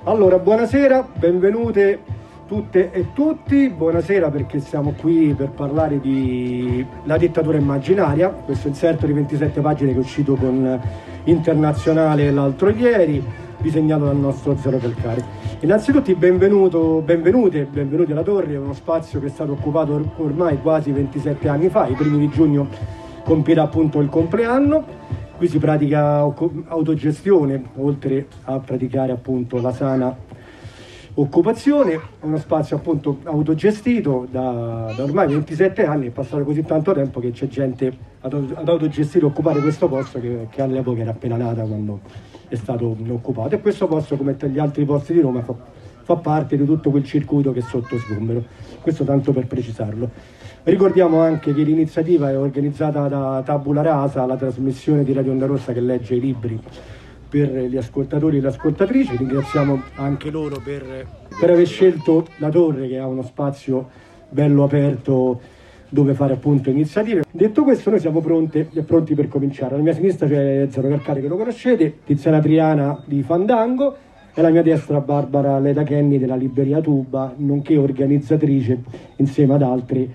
Allora, buonasera, benvenute tutte e tutti. Buonasera perché siamo qui per parlare di La dittatura immaginaria, questo inserto di 27 pagine che è uscito con Internazionale l'altro ieri, disegnato dal nostro Zero Calcare. Innanzitutto benvenute alla Torre, è uno spazio che è stato occupato ormai quasi 27 anni fa, i primi di giugno compirà appunto il compleanno. Qui si pratica autogestione, oltre a praticare appunto la sana occupazione. È uno spazio appunto autogestito da ormai 27 anni, è passato così tanto tempo che c'è gente ad autogestire, occupare questo posto che all'epoca era appena nata quando è stato occupato. E questo posto, come gli altri posti di Roma, fa parte di tutto quel circuito che è sotto sgombero. Questo tanto per precisarlo. Ricordiamo anche che l'iniziativa è organizzata da Tabula Rasa, la trasmissione di Radio Onda Rossa che legge i libri per gli ascoltatori e le ascoltatrici. Ringraziamo anche loro per aver scelto la Torre, che ha uno spazio bello aperto dove fare appunto iniziative. Detto questo, noi siamo pronti per cominciare. Alla mia sinistra c'è Zero Calcare, che lo conoscete, Tiziana Triana di Fandango, e alla mia destra Barbara Leda Kenny della Libreria Tuba, nonché organizzatrice insieme ad altri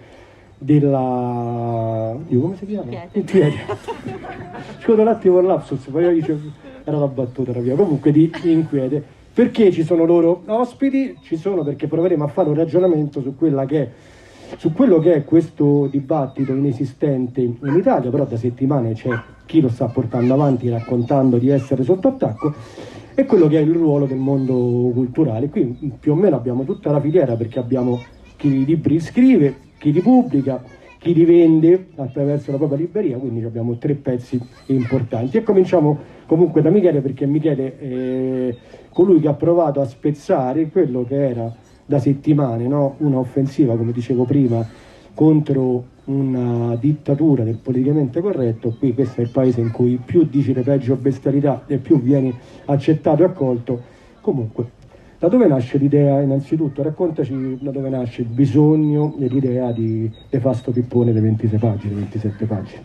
della... come si chiama? Inquiete. Scusa un attimo il lapsus, poi io dicevo, era la battuta, era via. Comunque di Inquiete. Perché ci sono loro ospiti? Ci sono perché proveremo a fare un ragionamento su quello che è questo dibattito inesistente in Italia, però da settimane c'è chi lo sta portando avanti raccontando di essere sotto attacco, e quello che è il ruolo del mondo culturale. Qui più o meno abbiamo tutta la filiera, perché abbiamo chi i libri scrive, chi li pubblica, chi li vende attraverso la propria libreria, quindi abbiamo tre pezzi importanti. E cominciamo comunque da Michele, perché Michele è colui che ha provato a spezzare quello che era da settimane, no? Una offensiva, come dicevo prima, contro una dittatura del politicamente corretto. Qui questo è il paese in cui più dici le peggio bestialità e più vieni accettato e accolto. Comunque, da dove nasce l'idea? Innanzitutto raccontaci da dove nasce il bisogno e l'idea di fare sto pippone di 27 pagine.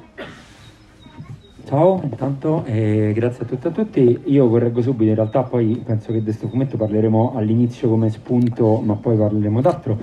Ciao, intanto grazie a tutti e a tutti. Io correggo subito, in realtà poi penso che di questo fumetto parleremo all'inizio come spunto, ma poi parleremo d'altro.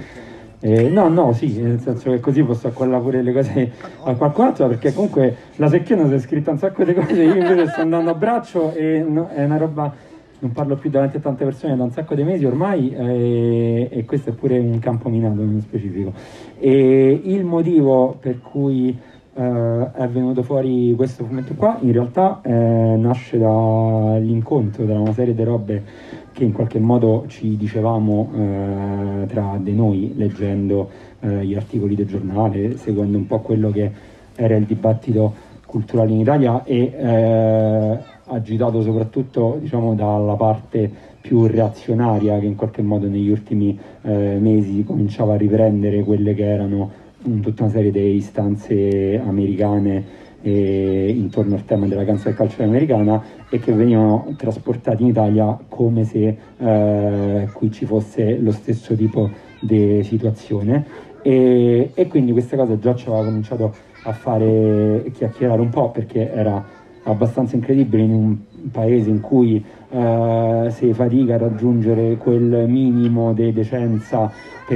Sì, nel senso che così posso accollare pure le cose a qualcun altro, perché comunque la Secchiona si è scritta un sacco di cose, io invece sto andando a braccio e è una roba... non parlo più davanti a tante persone da un sacco di mesi ormai, e questo è pure un campo minato nello specifico. E il motivo per cui è venuto fuori questo fumetto qua in realtà nasce dall'incontro tra una serie di robe che in qualche modo ci dicevamo tra di noi, leggendo gli articoli del giornale, seguendo un po' quello che era il dibattito culturale in Italia, e agitato soprattutto, diciamo, dalla parte più reazionaria che in qualche modo negli ultimi mesi cominciava a riprendere quelle che erano tutta una serie di istanze americane intorno al tema della cancel culture americana, e che venivano trasportati in Italia come se qui ci fosse lo stesso tipo di situazione, e quindi questa cosa già ci aveva cominciato a fare chiacchierare un po', perché era abbastanza incredibile in un paese in cui si fatica a raggiungere quel minimo di decenza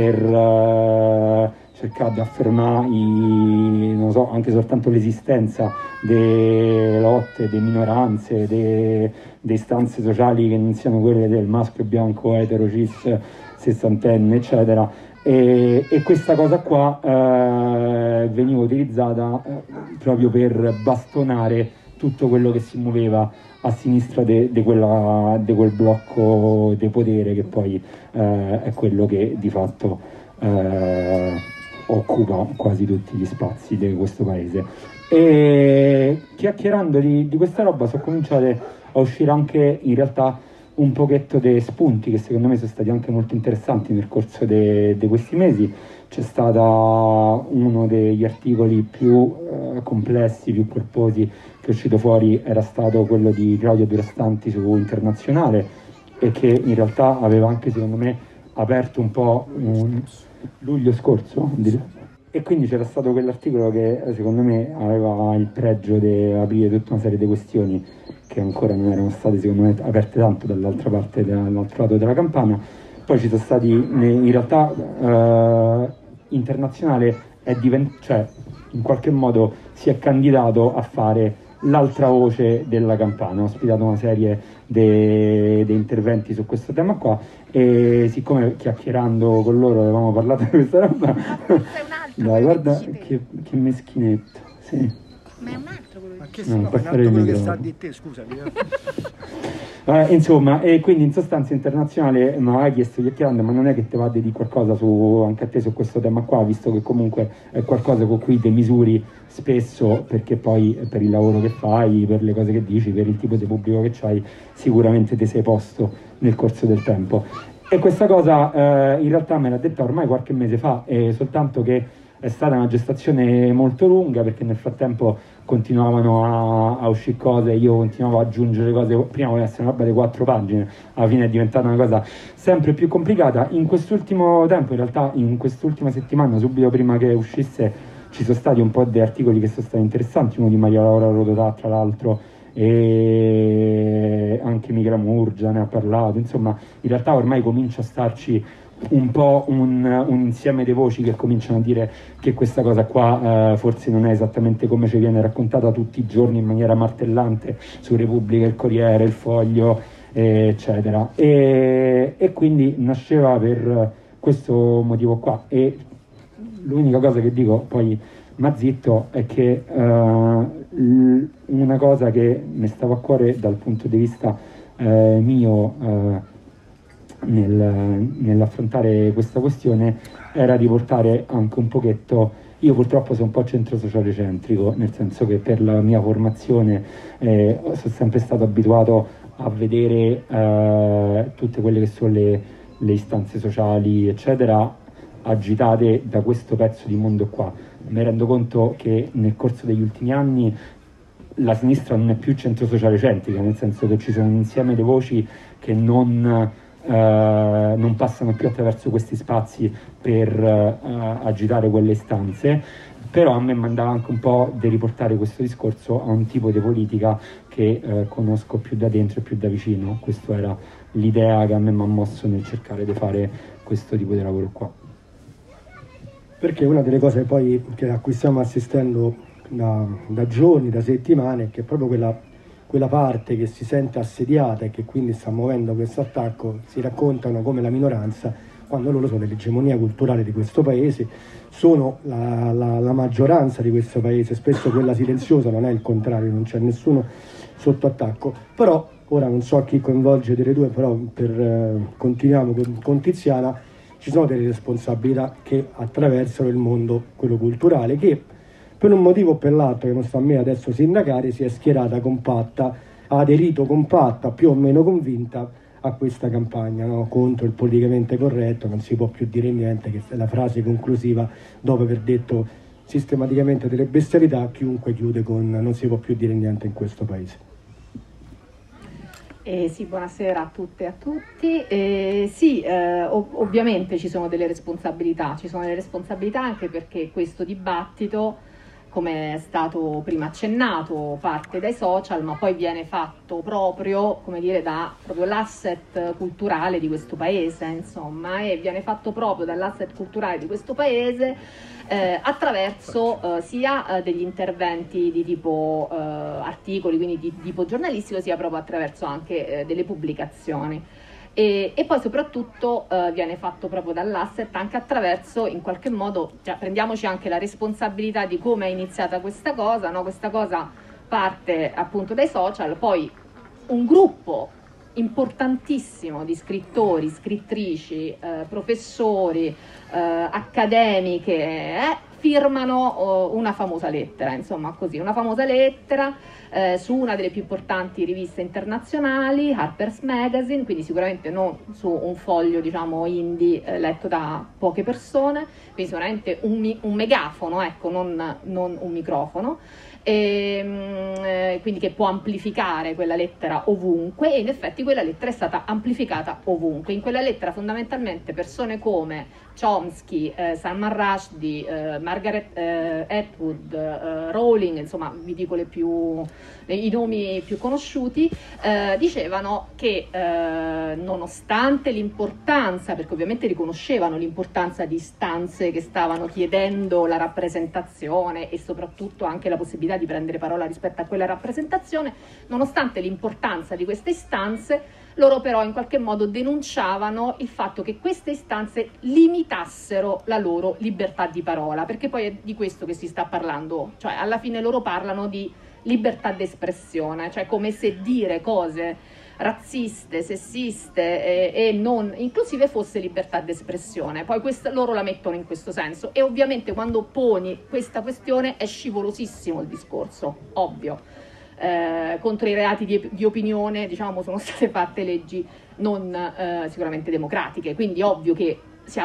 per cercare di affermare non so, anche soltanto l'esistenza delle lotte, delle minoranze, delle istanze sociali che non siano quelle del maschio bianco etero cis sessantenne eccetera. E questa cosa qua veniva utilizzata proprio per bastonare tutto quello che si muoveva a sinistra di quel blocco di potere che poi è quello che di fatto occupa quasi tutti gli spazi di questo paese. E chiacchierando di questa roba sono cominciate a uscire anche in realtà un pochetto di spunti che secondo me sono stati anche molto interessanti nel corso di questi mesi. C'è stato uno degli articoli più complessi, più corposi che è uscito fuori, era stato quello di Claudio Durastanti su Internazionale, e che in realtà aveva anche secondo me aperto un po' luglio scorso, E quindi c'era stato quell'articolo che secondo me aveva il pregio di aprire tutta una serie di questioni che ancora non erano state secondo me aperte tanto dall'altra parte, dall'altro lato della campana. Poi ci sono stati, in realtà Internazionale cioè in qualche modo si è candidato a fare l'altra voce della campana, ha ospitato una serie di interventi su questo tema qua, e siccome chiacchierando con loro avevamo parlato di questa roba, dai, guarda che meschinetto, sì. Ma è un altro quello Ma che che No, no, non può è un fare altro il quello che microfono. sta di te, scusami. Insomma, e quindi in sostanza Internazionale mi aveva chiesto chiacchierando, ma non è che te va di dire qualcosa anche a te su questo tema qua, visto che comunque è qualcosa con cui te misuri spesso, perché poi per il lavoro che fai, per le cose che dici, per il tipo di pubblico che c'hai, sicuramente ti sei posto nel corso del tempo. E questa cosa in realtà me l'ha detta ormai qualche mese fa, soltanto che è stata una gestazione molto lunga, perché nel frattempo continuavano a uscire cose, io continuavo ad aggiungere cose, prima voleva essere una roba di 4 pagine, alla fine è diventata una cosa sempre più complicata. In quest'ultimo tempo, in realtà in quest'ultima settimana, subito prima che uscisse, ci sono stati un po' di articoli che sono stati interessanti, uno di Maria Laura Rodotà tra l'altro, e anche Michela Murgia ne ha parlato, insomma in realtà ormai comincia a starci un po' un insieme di voci che cominciano a dire che questa cosa qua forse non è esattamente come ci viene raccontata tutti i giorni in maniera martellante su Repubblica, il Corriere, il Foglio, eccetera, e quindi nasceva per questo motivo qua. E l'unica cosa che dico poi, ma zitto, è che una cosa che mi stava a cuore dal punto di vista mio nell'affrontare questa questione era di portare anche un pochetto. Io purtroppo sono un po' centro sociale centrico, nel senso che per la mia formazione sono sempre stato abituato a vedere tutte quelle che sono le istanze sociali eccetera agitate da questo pezzo di mondo qua. Mi rendo conto che nel corso degli ultimi anni la sinistra non è più centro sociale centrica, nel senso che ci sono un insieme di voci che non passano più attraverso questi spazi per agitare quelle istanze, però a me mandava anche un po' di riportare questo discorso a un tipo di politica che conosco più da dentro e più da vicino. Questa era l'idea che a me mi ha mosso nel cercare di fare questo tipo di lavoro qua. Perché una delle cose poi a cui stiamo assistendo da giorni, da settimane, è che proprio quella parte che si sente assediata e che quindi sta muovendo questo attacco si raccontano come la minoranza, quando loro sono l'egemonia culturale di questo paese, sono la maggioranza di questo paese, spesso quella silenziosa, non è il contrario, non c'è nessuno sotto attacco. Però ora non so chi coinvolge delle due, però continuiamo con Tiziana. Ci sono delle responsabilità che attraversano il mondo, quello culturale, che per un motivo o per l'altro, che non sta a me adesso sindacare, si è schierata compatta, ha aderito compatta, più o meno convinta, a questa campagna, no? Contro il politicamente corretto, non si può più dire niente, che è la frase conclusiva dopo aver detto sistematicamente delle bestialità. Chiunque chiude con non si può più dire niente in questo paese. Sì, buonasera a tutte e a tutti. Ovviamente ci sono delle responsabilità anche perché questo dibattito, come è stato prima accennato, parte dai social, ma poi viene fatto proprio, come dire, da proprio l'asset culturale di questo paese, insomma, e viene fatto proprio dall'asset culturale di questo paese attraverso sia degli interventi di tipo articoli, quindi di tipo giornalistico, sia proprio attraverso anche delle pubblicazioni. E poi soprattutto viene fatto proprio dall'asset anche attraverso, in qualche modo, cioè, prendiamoci anche la responsabilità di come è iniziata questa cosa, no? Questa cosa parte appunto dai social, poi un gruppo importantissimo di scrittori, scrittrici, professori, accademiche, firmano una famosa lettera, insomma così, una famosa lettera su una delle più importanti riviste internazionali, Harper's Magazine, quindi sicuramente non su un foglio, diciamo, indie letto da poche persone, quindi sicuramente un megafono, ecco, non un microfono. quindi che può amplificare quella lettera ovunque, e in effetti quella lettera è stata amplificata ovunque. In quella lettera fondamentalmente persone come Chomsky, Salman Rushdie, Margaret Atwood, Rowling, insomma vi dico i nomi più conosciuti, dicevano che nonostante l'importanza, perché ovviamente riconoscevano l'importanza di istanze che stavano chiedendo la rappresentazione e soprattutto anche la possibilità di prendere parola rispetto a quella rappresentazione, nonostante l'importanza di queste istanze, loro però in qualche modo denunciavano il fatto che queste istanze limitassero la loro libertà di parola, perché poi è di questo che si sta parlando, cioè alla fine loro parlano di libertà d'espressione, cioè come se dire cose razziste, sessiste e non inclusive fosse libertà d'espressione. Poi loro la mettono in questo senso, e ovviamente quando poni questa questione è scivolosissimo il discorso, ovvio. Contro i reati di opinione, diciamo, sono state fatte leggi non sicuramente democratiche, quindi ovvio che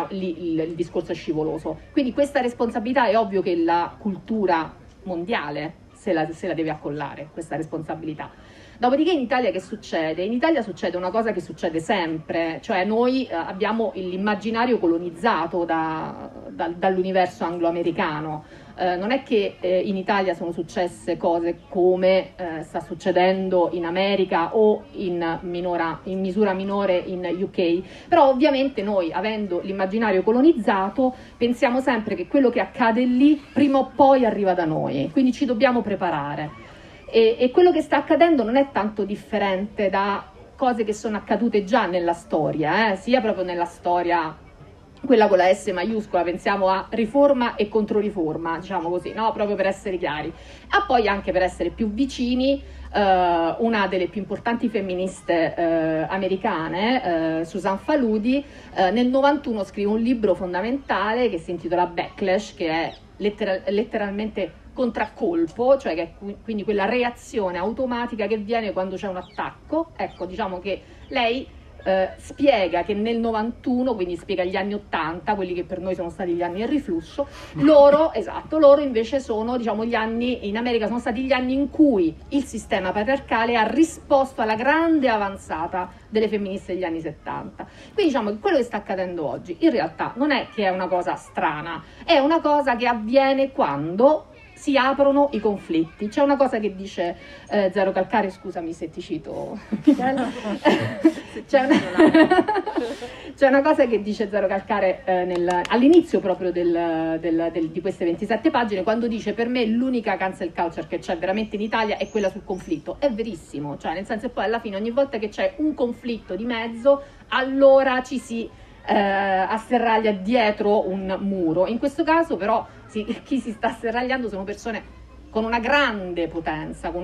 il discorso è scivoloso. Quindi questa responsabilità è ovvio che la cultura mondiale se la deve accollare, questa responsabilità. Dopodiché in Italia che succede? In Italia succede una cosa che succede sempre, cioè noi abbiamo l'immaginario colonizzato dall'universo anglo-americano. Non è che in Italia sono successe cose come sta succedendo in America o in misura minore in UK, però ovviamente noi, avendo l'immaginario colonizzato, pensiamo sempre che quello che accade lì prima o poi arriva da noi, quindi ci dobbiamo preparare. E quello che sta accadendo non è tanto differente da cose che sono accadute già nella storia, sia proprio nella storia, quella con la S maiuscola, pensiamo a riforma e controriforma, diciamo così, no? Proprio per essere chiari. Ah, poi anche per essere più vicini, una delle più importanti femministe americane, Susan Faludi, nel 91 scrive un libro fondamentale che si intitola Backlash, che è letteralmente contraccolpo, cioè che è quindi quella reazione automatica che viene quando c'è un attacco. Ecco, diciamo che lei spiega che nel 91, quindi spiega gli anni 80, quelli che per noi sono stati gli anni del riflusso, loro invece sono, diciamo, gli anni in America sono stati gli anni in cui il sistema patriarcale ha risposto alla grande avanzata delle femministe degli anni 70. Quindi diciamo che quello che sta accadendo oggi in realtà non è che è una cosa strana, è una cosa che avviene quando si aprono i conflitti. C'è una cosa che dice Zero Calcare, scusami se ti cito, c'è una cosa che dice Zero Calcare all'inizio proprio di queste 27 pagine, quando dice: per me l'unica cancel culture che c'è veramente in Italia è quella sul conflitto. È verissimo, cioè nel senso che poi alla fine ogni volta che c'è un conflitto di mezzo, allora ci si asserraglia dietro un muro. In questo caso però chi si sta asserragliando sono persone con una grande potenza,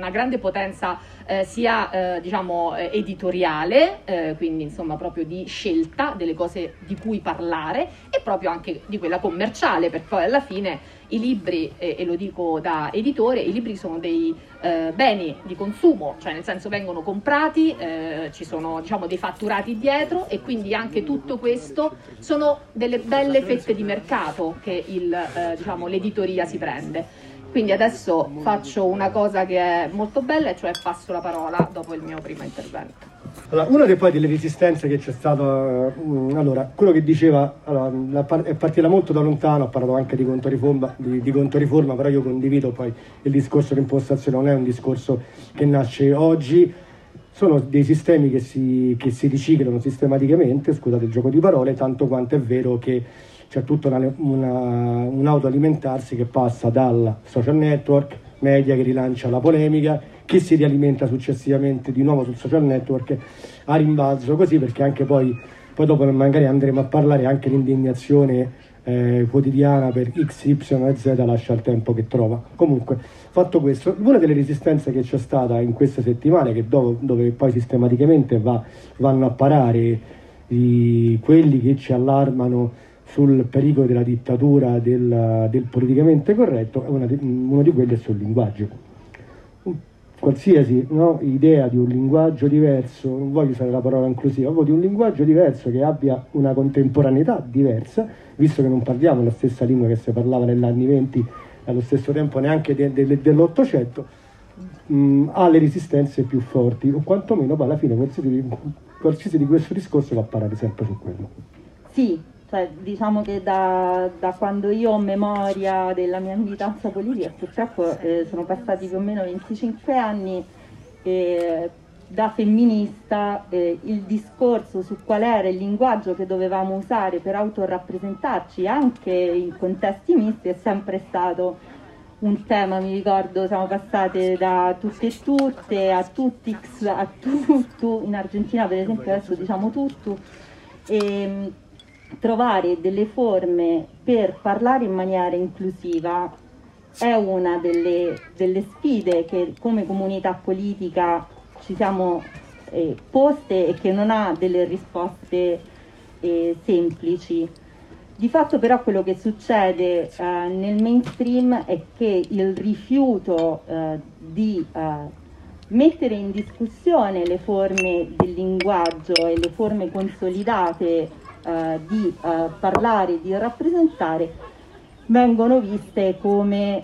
sia diciamo editoriale, quindi insomma proprio di scelta delle cose di cui parlare, e proprio anche di quella commerciale, perché poi alla fine i libri, e lo dico da editore, i libri sono dei beni di consumo, cioè nel senso vengono comprati, ci sono, diciamo, dei fatturati dietro, e quindi anche tutto questo sono delle belle fette di mercato che diciamo, l'editoria si prende. Quindi adesso faccio una cosa che è molto bella, e cioè passo la parola dopo il mio primo intervento. Allora, una delle resistenze che c'è stata, allora, quello che diceva, è partita molto da lontano, ha parlato anche di controriforma, però io condivido poi il discorso di impostazione, non è un discorso che nasce oggi, sono dei sistemi che si riciclano sistematicamente, scusate il gioco di parole, tanto quanto è vero che c'è tutto un autoalimentarsi che passa dal social network, media che rilancia la polemica, che si rialimenta successivamente di nuovo sul social network a rimbalzo, così, perché anche poi dopo magari andremo a parlare, anche l'indignazione quotidiana per X, Y e Z lascia il tempo che trova. Comunque, fatto questo, una delle resistenze che c'è stata in queste settimane, che dove poi sistematicamente vanno a parare quelli che ci allarmano sul pericolo della dittatura del politicamente corretto, uno di quelli è sul linguaggio. Qualsiasi idea di un linguaggio diverso, non voglio usare la parola inclusiva, ma di un linguaggio diverso che abbia una contemporaneità diversa, visto che non parliamo la stessa lingua che si parlava negli anni 20 allo stesso tempo neanche dell'Ottocento, ha le resistenze più forti, o quantomeno poi alla fine qualsiasi di questo discorso va a parare sempre su quello. Sì, cioè, diciamo che da quando io ho memoria della mia militanza politica, purtroppo sono passati più o meno 25 anni, da femminista il discorso su qual era il linguaggio che dovevamo usare per autorappresentarci anche in contesti misti è sempre stato un tema. Mi ricordo, siamo passate da tutte e tutte a tuttix a tutto, in Argentina per esempio adesso diciamo tutto, e trovare delle forme per parlare in maniera inclusiva è una delle sfide che come comunità politica ci siamo poste e che non ha delle risposte semplici. Di fatto però quello che succede nel mainstream è che il rifiuto di mettere in discussione le forme del linguaggio e le forme consolidate di parlare, di rappresentare, vengono viste come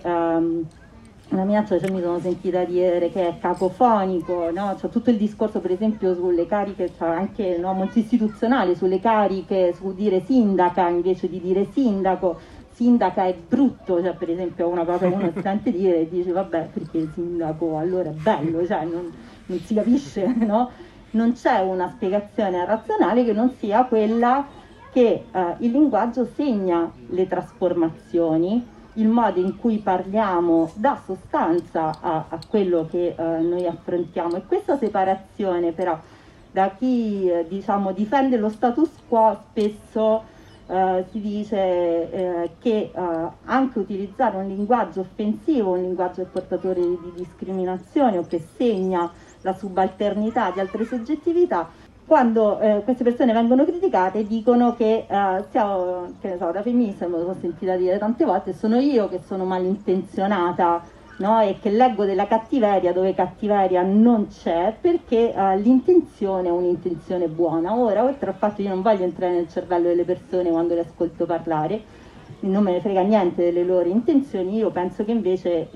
una minaccia. Cioè, mi sono sentita dire che è cacofonico, no? C'è tutto il discorso per esempio sulle cariche, c'è anche molto istituzionale, sulle cariche, su dire sindaca invece di dire sindaco. Sindaca è brutto, cioè per esempio una cosa che uno si sente dire e dice vabbè perché sindaco allora è bello, cioè non si capisce, no? Non c'è una spiegazione razionale che non sia quella che il linguaggio segna le trasformazioni, il modo in cui parliamo dà sostanza a quello che noi affrontiamo, e questa separazione però da chi diciamo difende lo status quo spesso si dice che anche utilizzare un linguaggio offensivo, un linguaggio portatore di discriminazione o che segna la subalternità di altre soggettività, quando queste persone vengono criticate dicono che siamo, che ne so, da femminista, me lo sono sentita dire tante volte, sono io che sono malintenzionata, no? E che leggo della cattiveria dove cattiveria non c'è, perché l'intenzione è un'intenzione buona. Ora, oltre al fatto che io non voglio entrare nel cervello delle persone quando le ascolto parlare, non me ne frega niente delle loro intenzioni, io penso che invece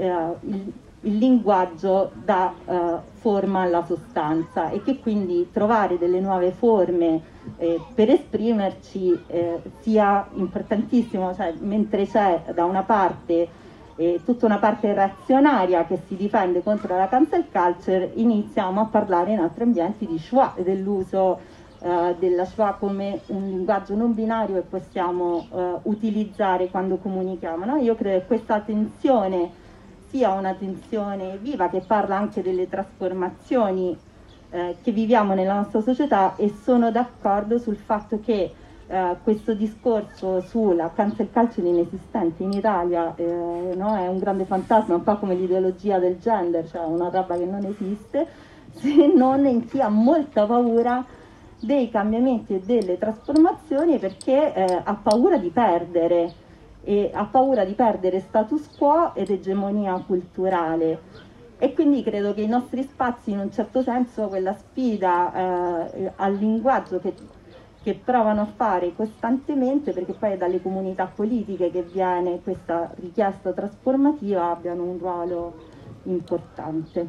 il linguaggio dà forma alla sostanza e che quindi trovare delle nuove forme per esprimerci sia importantissimo, cioè, mentre c'è da una parte tutta una parte reazionaria che si difende contro la cancel culture, iniziamo a parlare in altri ambienti di schwa, dell'uso della schwa come un linguaggio non binario che possiamo utilizzare quando comunichiamo, no? Io credo che questa tensione sia una tensione viva che parla anche delle trasformazioni che viviamo nella nostra società, e sono d'accordo sul fatto che questo discorso sulla cancel culture inesistente in Italia no, è un grande fantasma, un po' come l'ideologia del gender, cioè una roba che non esiste, se non in chi ha molta paura dei cambiamenti e delle trasformazioni, perché ha paura di perdere, e ha paura di perdere status quo ed egemonia culturale. E quindi credo che i nostri spazi, in un certo senso, quella sfida al linguaggio che provano a fare costantemente, perché poi è dalle comunità politiche che viene questa richiesta trasformativa, abbiano un ruolo importante.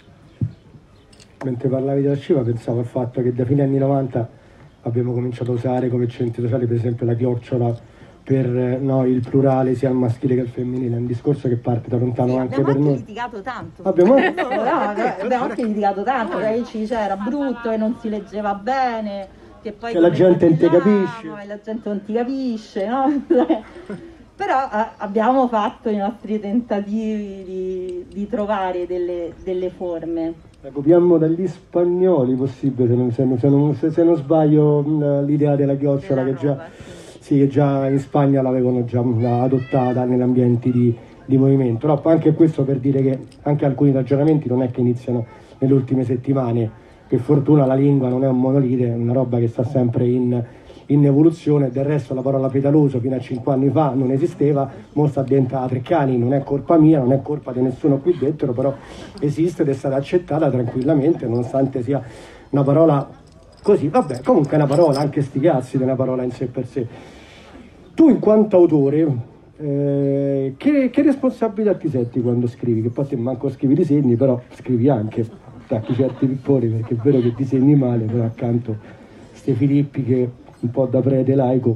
Mentre parlavi della Civa pensavo al fatto che da fine anni 90 abbiamo cominciato a usare come centri sociali per esempio la chiocciola per il plurale sia al maschile che al femminile, è un discorso che parte da lontano anche per noi. Litigato tanto. Abbiamo anche litigato tanto, perché ci era brutto e non si leggeva bene, che poi la gente non ti capisce. E la gente non ti capisce, no? Però abbiamo fatto i nostri tentativi di trovare delle forme. La copiamo dagli spagnoli, possibile, se non sbaglio, l'idea della chiocciola che già in Spagna l'avevano già adottata negli ambienti di movimento. No, anche questo per dire che anche alcuni ragionamenti non è che iniziano nelle ultime settimane. Per fortuna la lingua non è un monolite, è una roba che sta sempre in evoluzione. Del resto la parola pedaloso fino a 5 anni fa non esisteva, mo sta diventata Treccani, non è colpa mia, non è colpa di nessuno qui dentro, però esiste ed è stata accettata tranquillamente, nonostante sia una parola così, vabbè, comunque è una parola, anche sti cazzi di una parola in sé per sé. Tu in quanto autore che responsabilità ti senti quando scrivi? Che poi te manco scrivi disegni, però scrivi anche, attacchi certi pipponi, perché è vero che disegni male, però accanto Ste Filippi che un po' da prete laico.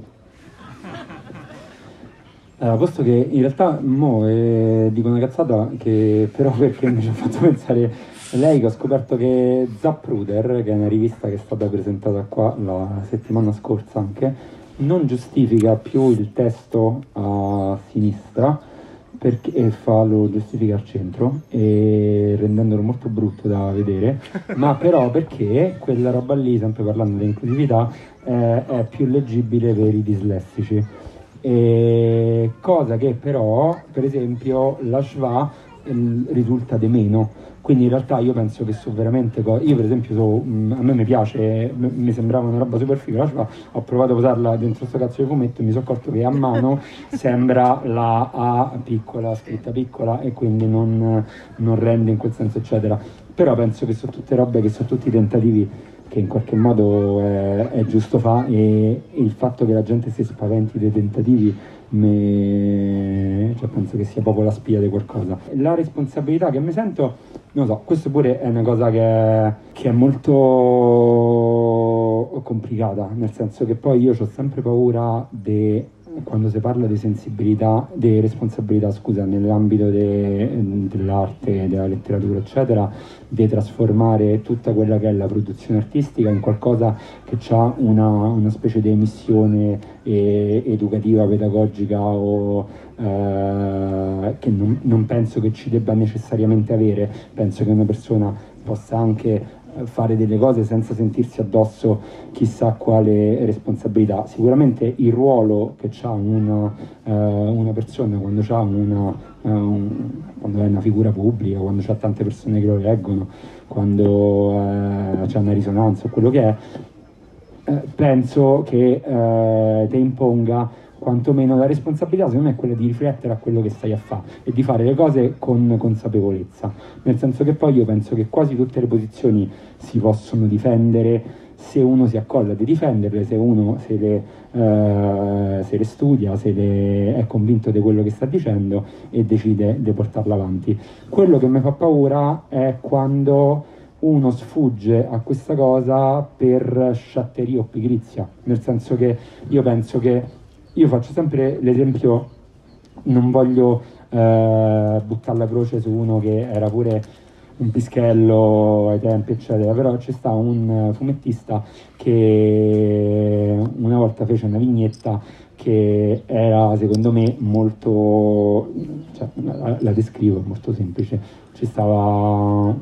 Posto che in realtà mo dico una cazzata che però perché mi ci ha fatto pensare lei, che ho scoperto che Zapruder, che è una rivista che è stata presentata qua la settimana scorsa anche, non giustifica più il testo a sinistra perché lo giustifica al centro, e rendendolo molto brutto da vedere, ma però perché quella roba lì, sempre parlando di inclusività, è più leggibile per i dislessici. Cosa che però, per esempio, la Schwa risulta di meno. Quindi in realtà io penso che so veramente io per esempio a me mi piace, mi sembrava una roba super figa la Schwa, ho provato a usarla dentro questo cazzo di fumetto e mi sono accorto che a mano sembra la A piccola, scritta piccola, e quindi non rende in quel senso eccetera. Però penso che sono tutte robe, che sono tutti tentativi che in qualche modo è giusto fare, e il fatto che la gente si spaventi dei tentativi penso che sia proprio la spia di qualcosa. La responsabilità che mi sento, non so, questo pure è una cosa che è molto complicata, nel senso che poi io ho sempre paura quando si parla di sensibilità, di responsabilità, scusa, nell'ambito dell'arte, della letteratura, eccetera, di trasformare tutta quella che è la produzione artistica in qualcosa che ha una specie di missione educativa, pedagogica, o che non penso che ci debba necessariamente avere. Penso che una persona possa anche fare delle cose senza sentirsi addosso chissà quale responsabilità. Sicuramente il ruolo che ha una persona quando quando è una figura pubblica, quando c'ha tante persone che lo leggono, quando c'è una risonanza o quello che è, penso che te imponga quantomeno la responsabilità, secondo me, è quella di riflettere a quello che stai a fare e di fare le cose con consapevolezza, nel senso che poi io penso che quasi tutte le posizioni si possono difendere se uno si accolla di difenderle, se uno se le studia, è convinto di quello che sta dicendo e decide di portarla avanti. Quello che mi fa paura è quando uno sfugge a questa cosa per sciatteria o pigrizia, nel senso che io penso che io faccio sempre l'esempio, non voglio buttare la croce su uno che era pure un pischello ai tempi eccetera, però ci sta un fumettista che una volta fece una vignetta che era secondo me molto, cioè, la descrivo, è molto semplice. Ci stava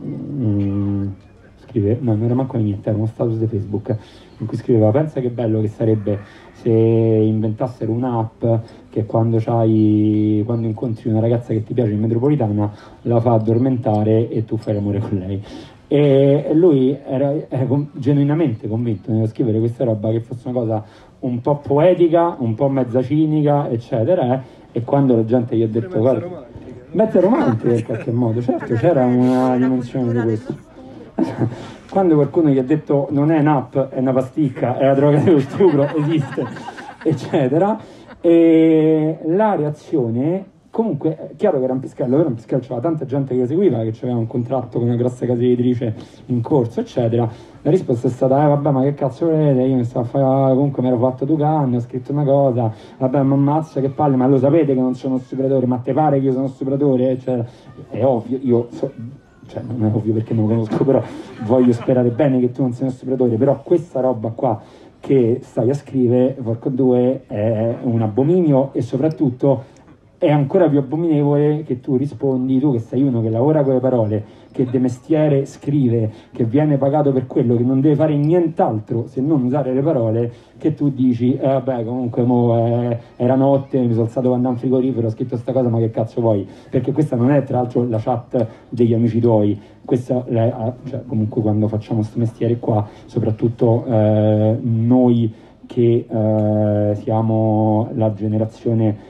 non era manco niente, era uno status di Facebook in cui scriveva: pensa che bello che sarebbe se inventassero un'app che quando incontri una ragazza che ti piace in metropolitana la fa addormentare e tu fai l'amore con lei. E lui era genuinamente convinto nello scrivere questa roba che fosse una cosa un po' poetica, un po' mezza cinica, eccetera, e quando la gente gli ha detto guarda, mezza romantica in qualche modo, certo, c'era una dimensione di questo. Quando qualcuno gli ha detto non è un'app, è una pasticca, è la droga dello stupro, esiste, eccetera, e la reazione, comunque, è chiaro che era un pischello, c'era tanta gente che lo seguiva, che aveva un contratto con una grossa casa editrice in corso, eccetera. La risposta è stata: vabbè, ma che cazzo volete, io mi stavo a fare, comunque mi ero fatto 2 canne, ho scritto una cosa, vabbè, ma ammazza, che palle, ma lo sapete che non sono uno stupratore, ma te pare che io sono uno stupratore, eccetera. È ovvio, cioè non è ovvio perché non lo conosco, però voglio sperare bene che tu non sia uno stupratore, però questa roba qua che stai a scrivere, porco due, è un abominio, e soprattutto è ancora più abominevole che tu rispondi, tu che sei uno che lavora con le parole, che de mestiere scrive, che viene pagato per quello, che non deve fare nient'altro se non usare le parole, che tu dici vabbè, comunque era notte, mi sono alzato quando andavo in frigorifero, ho scritto sta cosa, ma che cazzo vuoi? Perché questa non è tra l'altro la chat degli amici tuoi, questa cioè, comunque quando facciamo sto mestiere qua, soprattutto noi che siamo la generazione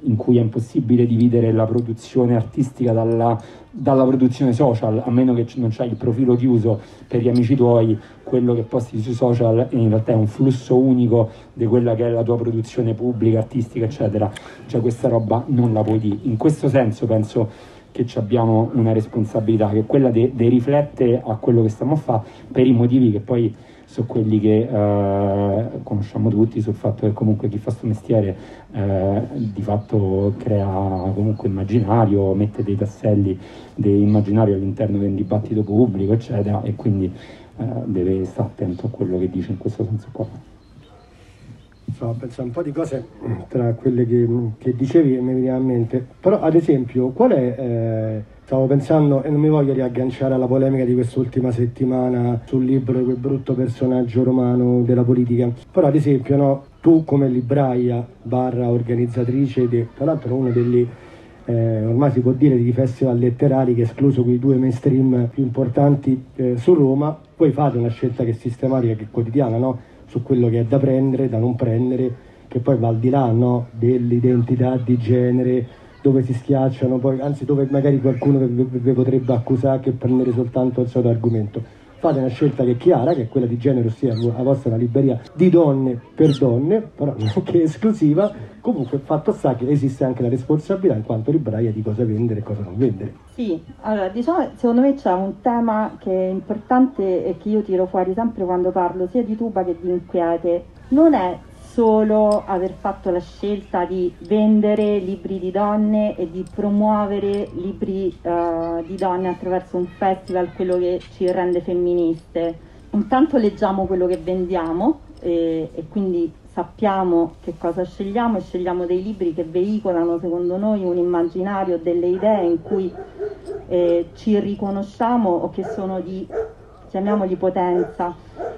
in cui è impossibile dividere la produzione artistica dalla produzione social, a meno che non c'hai il profilo chiuso per gli amici tuoi, quello che posti sui social in realtà è un flusso unico di quella che è la tua produzione pubblica, artistica, eccetera. Cioè questa roba non la puoi dire. In questo senso penso che abbiamo una responsabilità, che è quella di riflettere a quello che stiamo a fare, per i motivi che poi sono quelli che conosciamo tutti, sul fatto che comunque chi fa questo mestiere di fatto crea comunque immaginario, mette dei tasselli di immaginario all'interno del dibattito pubblico, eccetera, e quindi deve stare attento a quello che dice in questo senso qua. Stavo pensando un po' di cose tra quelle che dicevi e mi veniva in mente, però ad esempio qual è, stavo pensando, e non mi voglio riagganciare alla polemica di quest'ultima settimana sul libro di quel brutto personaggio romano della politica, però ad esempio, no, tu come libraia barra organizzatrice tra l'altro uno degli ormai si può dire di festival letterari, che escluso quei 2 mainstream più importanti su Roma, poi fate una scelta che è sistematica, che è quotidiana, no? Su quello che è da prendere, da non prendere, che poi va al di là, no? Dell'identità di genere, dove si schiacciano, poi, anzi dove magari qualcuno vi potrebbe accusare che prendere soltanto il solito argomento. Fate una scelta che è chiara, che è quella di genere, ossia la vostra è una libreria di donne per donne, però non è che è esclusiva. Comunque il fatto sta che esiste anche la responsabilità in quanto libraia di cosa vendere e cosa non vendere. Sì, allora diciamo, secondo me c'è un tema che è importante e che io tiro fuori sempre quando parlo sia di Tuba che di Inquiete. Non è solo aver fatto la scelta di vendere libri di donne e di promuovere libri di donne attraverso un festival, quello che ci rende femministe. Intanto leggiamo quello che vendiamo e quindi sappiamo che cosa scegliamo, e scegliamo dei libri che veicolano secondo noi un immaginario, delle idee in cui ci riconosciamo o che sono di, chiamiamoli, potenza.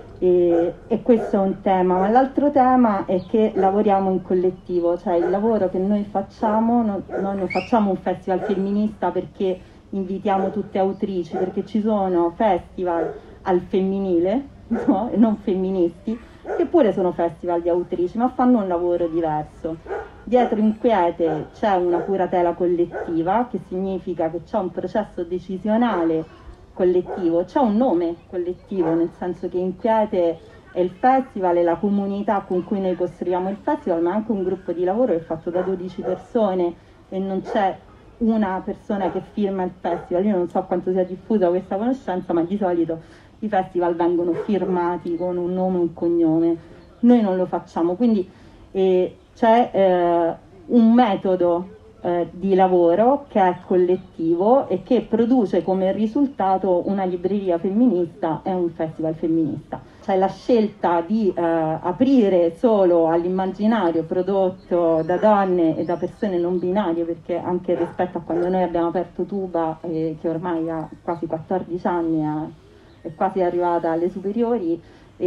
E questo è un tema, ma l'altro tema è che lavoriamo in collettivo, cioè il lavoro che noi facciamo, noi non facciamo un festival femminista perché invitiamo tutte autrici, perché ci sono festival al femminile, no? E non femministi, che pure sono festival di autrici, ma fanno un lavoro diverso. Dietro Inquiete c'è una curatela collettiva, che significa che c'è un processo decisionale collettivo, c'è un nome collettivo, nel senso che Inquiete è il festival, è la comunità con cui noi costruiamo il festival, ma anche un gruppo di lavoro che è fatto da 12 persone e non c'è una persona che firma il festival. Io non so quanto sia diffusa questa conoscenza, ma di solito i festival vengono firmati con un nome e un cognome. Noi non lo facciamo, quindi c'è un metodo di lavoro che è collettivo e che produce come risultato una libreria femminista e un festival femminista. Cioè la scelta di aprire solo all'immaginario prodotto da donne e da persone non binarie, perché anche rispetto a quando noi abbiamo aperto Tuba, che ormai ha quasi 14 anni, è quasi arrivata alle superiori,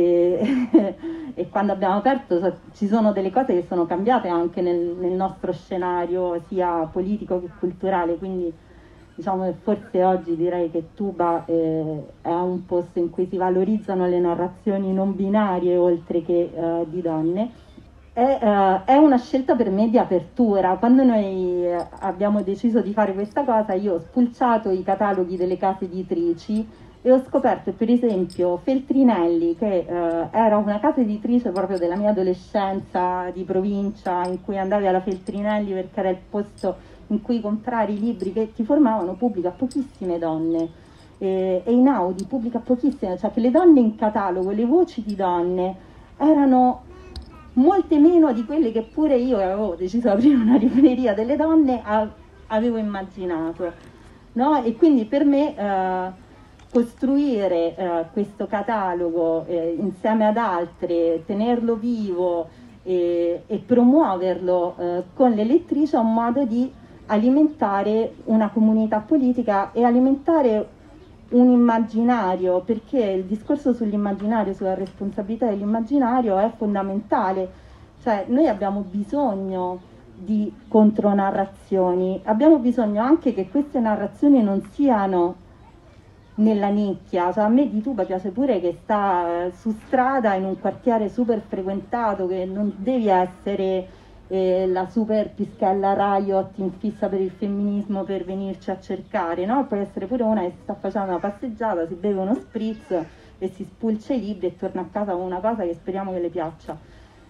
e quando abbiamo aperto ci sono delle cose che sono cambiate anche nel nostro scenario sia politico che culturale, quindi diciamo che forse oggi direi che Tuba è un posto in cui si valorizzano le narrazioni non binarie oltre che di donne. È una scelta per me di apertura. Quando noi abbiamo deciso di fare questa cosa, io ho spulciato i cataloghi delle case editrici e ho scoperto per esempio Feltrinelli, che era una casa editrice proprio della mia adolescenza di provincia, in cui andavi alla Feltrinelli perché era il posto in cui comprare i libri che ti formavano, pubblica pochissime donne, e Einaudi pubblica pochissime, cioè che le donne in catalogo, le voci di donne erano molte meno di quelle che pure io avevo deciso di aprire una libreria delle donne avevo immaginato, no? E quindi per me costruire questo catalogo insieme ad altre, tenerlo vivo e promuoverlo con le lettrici è un modo di alimentare una comunità politica e alimentare un immaginario, perché il discorso sull'immaginario, sulla responsabilità dell'immaginario è fondamentale. Cioè noi abbiamo bisogno di contronarrazioni, abbiamo bisogno anche che queste narrazioni non siano nella nicchia. Cioè, a me di Tuba piace pure che sta su strada in un quartiere super frequentato, che non devi essere la super pischella Riot in fissa per il femminismo per venirci a cercare, no? Può essere pure una che si sta facendo una passeggiata, si beve uno spritz e si spulcia i libri e torna a casa con una cosa che speriamo che le piaccia.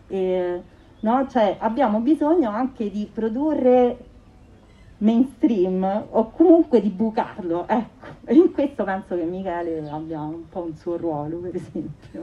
No? Cioè, abbiamo bisogno anche di produrre mainstream o comunque di bucarlo, ecco. E in questo penso che Michele abbia un po' un suo ruolo, per esempio.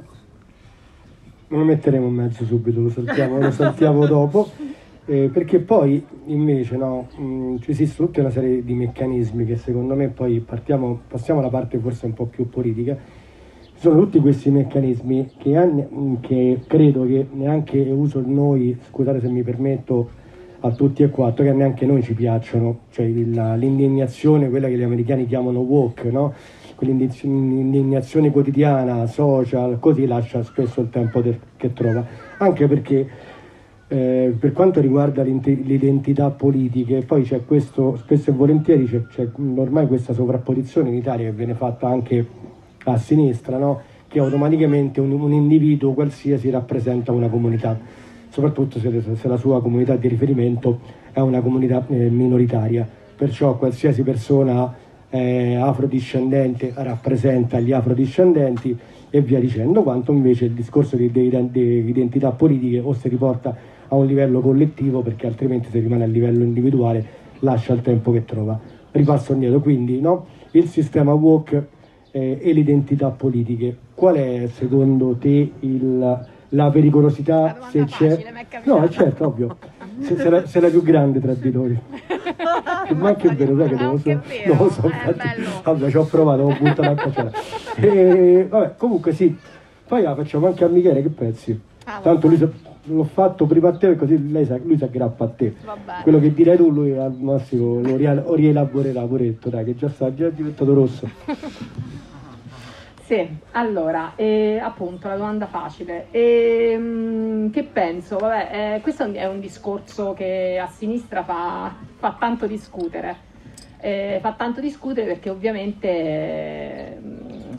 Non lo metteremo in mezzo subito, lo saltiamo dopo, perché poi invece no, ci esiste tutta una serie di meccanismi che secondo me poi passiamo alla parte forse un po' più politica. Sono tutti questi meccanismi che credo che neanche uso noi, scusate se mi permetto a tutti e quattro, che neanche noi ci piacciono, cioè l'indignazione, quella che gli americani chiamano woke, no? Quell'indignazione quotidiana, social, così lascia spesso il tempo che trova, anche perché per quanto riguarda le identità politiche, poi c'è questo, spesso e volentieri c'è ormai questa sovrapposizione in Italia che viene fatta anche a sinistra, no? Che automaticamente un individuo qualsiasi rappresenta una comunità, soprattutto se la sua comunità di riferimento è una comunità minoritaria, perciò qualsiasi persona afrodiscendente rappresenta gli afrodiscendenti e via dicendo, quanto invece il discorso di identità politiche o si riporta a un livello collettivo, perché altrimenti se rimane a livello individuale lascia il tempo che trova. Ripasso indietro, quindi no? Il sistema woke e le identità politiche, qual è secondo te la pericolosità, se c'è? No, è certo, ovvio, se la più grande tra di noi. Ma anche è vero, sai che non lo so, infatti, vabbè, ci ho provato, ho buttato a cacciare. Vabbè, comunque sì, poi la facciamo anche a Michele, che pensi? Tanto lui l'ho fatto prima a te, così lui si aggrappa a te. Quello che direi tu, lui al massimo lo rielaborerà, poretto, dai, che già è diventato rosso. Sì, allora, appunto la domanda facile. Che penso? Vabbè, questo è un discorso che a sinistra fa tanto discutere. Fa tanto discutere perché ovviamente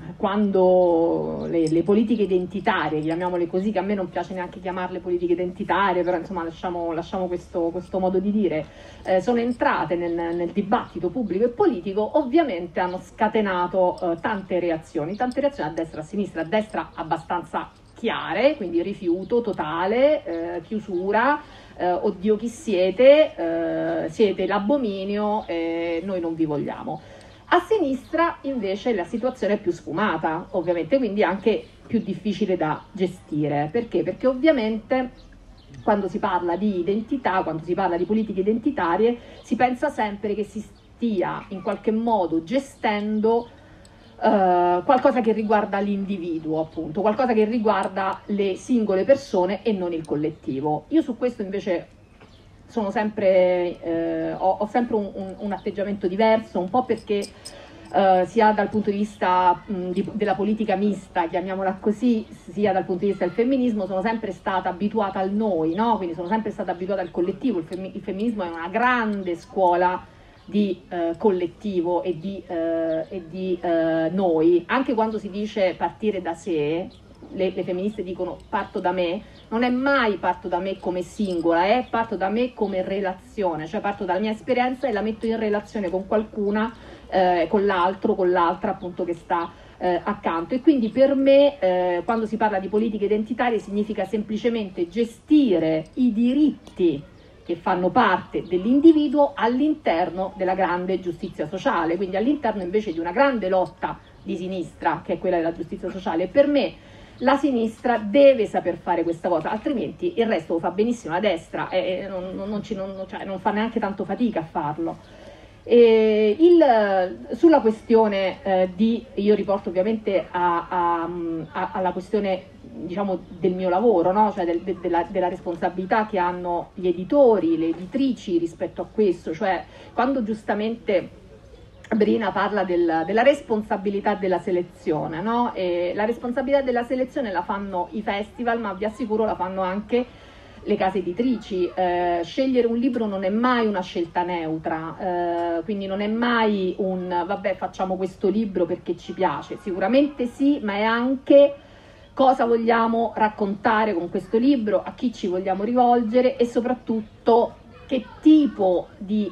quando le politiche identitarie, chiamiamole così, che a me non piace neanche chiamarle politiche identitarie, però insomma lasciamo questo modo di dire, sono entrate nel dibattito pubblico e politico, ovviamente hanno scatenato tante reazioni a destra e a sinistra abbastanza chiare, quindi rifiuto totale, chiusura, oddio chi siete, siete l'abominio, noi non vi vogliamo. A sinistra invece la situazione è più sfumata, ovviamente, quindi anche più difficile da gestire. Perché? Perché ovviamente quando si parla di identità, quando si parla di politiche identitarie, si pensa sempre che si stia in qualche modo gestendo qualcosa che riguarda l'individuo, appunto, qualcosa che riguarda le singole persone e non il collettivo. Io su questo invece sono sempre, ho sempre un atteggiamento diverso, un po' perché sia dal punto di vista della politica mista, chiamiamola così, sia dal punto di vista del femminismo, sono sempre stata abituata al noi, no? Quindi sono sempre stata abituata al collettivo. Il femminismo è una grande scuola di collettivo e di noi. Anche quando si dice partire da sé, le femministe dicono parto da me, non è mai parto da me come singola, parto da me come relazione, cioè parto dalla mia esperienza e la metto in relazione con qualcuna, con l'altro, con l'altra appunto che sta accanto. E quindi per me quando si parla di politiche identitarie significa semplicemente gestire i diritti che fanno parte dell'individuo all'interno della grande giustizia sociale, quindi all'interno invece di una grande lotta di sinistra che è quella della giustizia sociale. E per me la sinistra deve saper fare questa cosa, altrimenti il resto lo fa benissimo la destra e non fa neanche tanto fatica a farlo. Sulla questione io riporto ovviamente alla questione, diciamo, del mio lavoro, no? Cioè della responsabilità che hanno gli editori, le editrici rispetto a questo, cioè quando giustamente Brina parla della responsabilità della selezione, no? E la responsabilità della selezione la fanno i festival, ma vi assicuro la fanno anche le case editrici. Scegliere un libro non è mai una scelta neutra, quindi non è mai un vabbè facciamo questo libro perché ci piace, sicuramente sì, ma è anche cosa vogliamo raccontare con questo libro, a chi ci vogliamo rivolgere e soprattutto che tipo di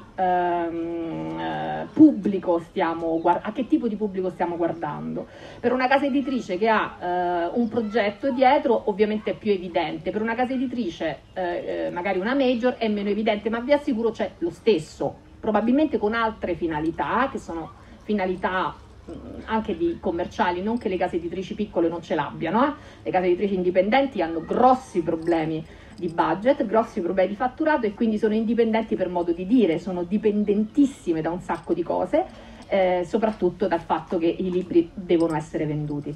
pubblico a che tipo di pubblico stiamo guardando. Per una casa editrice che ha un progetto dietro ovviamente è più evidente, per una casa editrice magari una major è meno evidente, ma vi assicuro c'è lo stesso, probabilmente con altre finalità, che sono finalità anche di commerciali, non che le case editrici piccole non ce l'abbiano, le case editrici indipendenti hanno grossi problemi di budget, grossi problemi di fatturato e quindi sono indipendenti per modo di dire, sono dipendentissime da un sacco di cose, soprattutto dal fatto che i libri devono essere venduti.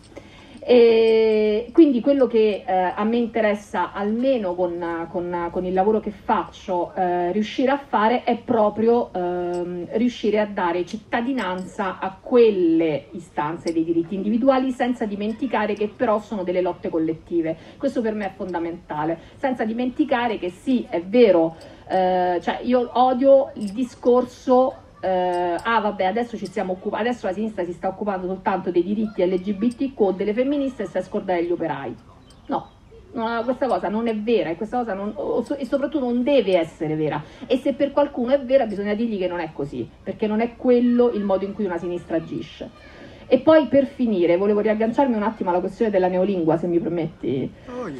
E quindi quello che a me interessa, almeno con il lavoro che faccio, riuscire a fare è proprio riuscire a dare cittadinanza a quelle istanze dei diritti individuali, senza dimenticare che però sono delle lotte collettive. Questo per me è fondamentale, senza dimenticare che sì, è vero, cioè io odio il discorso vabbè, adesso adesso la sinistra si sta occupando soltanto dei diritti LGBTQ o delle femministe e si è scordata degli operai. No, questa cosa non è vera, e questa cosa e soprattutto non deve essere vera, e se per qualcuno è vera bisogna dirgli che non è così, perché non è quello il modo in cui una sinistra agisce. E poi per finire volevo riagganciarmi un attimo alla questione della neolingua, se mi permetti,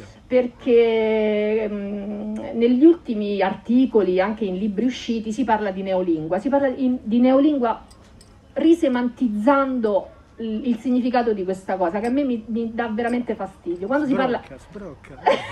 perché negli ultimi articoli, anche in libri usciti, si parla di neolingua, di neolingua risemantizzando il significato di questa cosa, che a me mi dà veramente fastidio. Quando si parla... Sbrocca,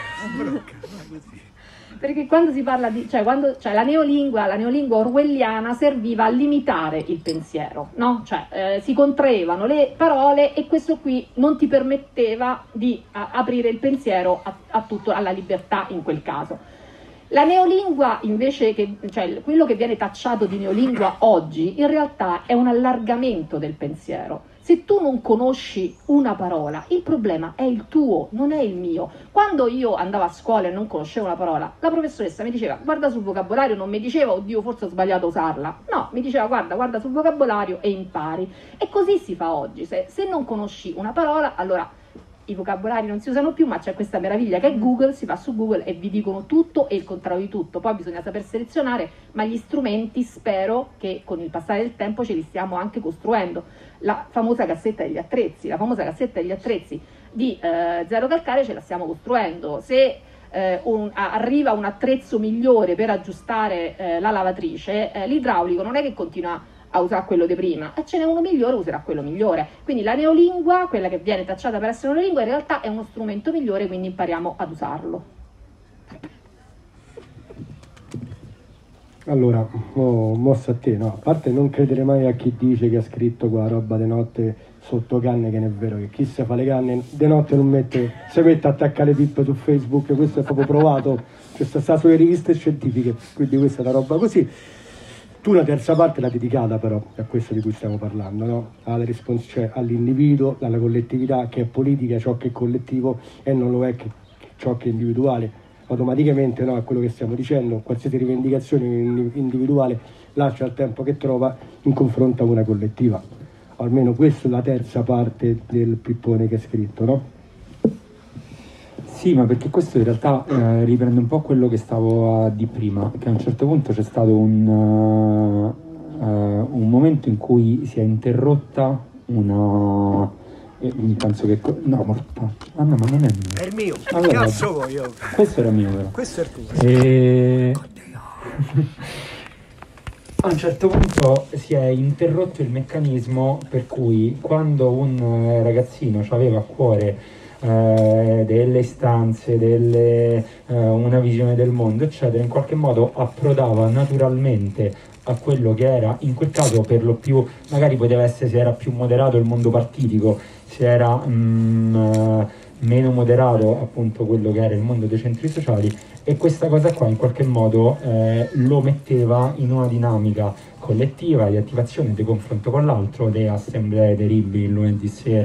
così. Perché quando si parla di, la neolingua orwelliana serviva a limitare il pensiero, no? Si contraevano le parole e questo qui non ti permetteva di aprire il pensiero alla libertà in quel caso. La neolingua invece, quello che viene tacciato di neolingua oggi, in realtà è un allargamento del pensiero. Se tu non conosci una parola, il problema è il tuo, non è il mio. Quando io andavo a scuola e non conoscevo una parola, la professoressa mi diceva guarda sul vocabolario, non mi diceva oddio forse ho sbagliato a usarla, no, mi diceva guarda sul vocabolario e impari. E così si fa oggi, se non conosci una parola, allora i vocabolari non si usano più, ma c'è questa meraviglia che è Google, si va su Google e vi dicono tutto e il contrario di tutto. Poi bisogna saper selezionare, ma gli strumenti spero che con il passare del tempo ce li stiamo anche costruendo. La famosa cassetta degli attrezzi di Zero Calcare ce la stiamo costruendo. Se arriva un attrezzo migliore per aggiustare la lavatrice, l'idraulico non è che continua a usare quello di prima, e ce n'è uno migliore, userà quello migliore. Quindi la neolingua, quella che viene tacciata per essere una neolingua, in realtà è uno strumento migliore, quindi impariamo ad usarlo. Allora, mossa a te, no? A parte non credere mai a chi dice che ha scritto qua roba di notte sotto canne, che non è vero, che chi si fa le canne di notte non si mette a attaccare le pippe su Facebook, questo è proprio provato, sta sulle riviste scientifiche, quindi questa è una roba così. Tu una terza parte l'hai dedicata però a questo di cui stiamo parlando, no? Cioè all'individuo, alla collettività, che è politica ciò che è collettivo e non lo è ciò che è individuale. Automaticamente, no, a quello che stiamo dicendo, qualsiasi rivendicazione individuale lascia il tempo che trova in confronto a una collettiva. Almeno questa è la terza parte del pippone che è scritto, no? Sì, ma perché questo in realtà riprende un po' quello che stavo a di prima, che a un certo punto c'è stato un momento in cui si è interrotta una... penso che... No, morta. Ah no, ma non è mio. È il mio. Allora, cazzo vuoi io? Questo era mio però. Questo è il tuo. A un certo punto si è interrotto il meccanismo per cui quando un ragazzino aveva a cuore delle istanze, una visione del mondo, eccetera, in qualche modo approdava naturalmente a quello che era, in quel caso per lo più, magari poteva essere, se era più moderato il mondo partitico, se era meno moderato appunto quello che era il mondo dei centri sociali, e questa cosa qua in qualche modo lo metteva in una dinamica collettiva di attivazione, di confronto con l'altro, di assemblee terribili il lunedì sera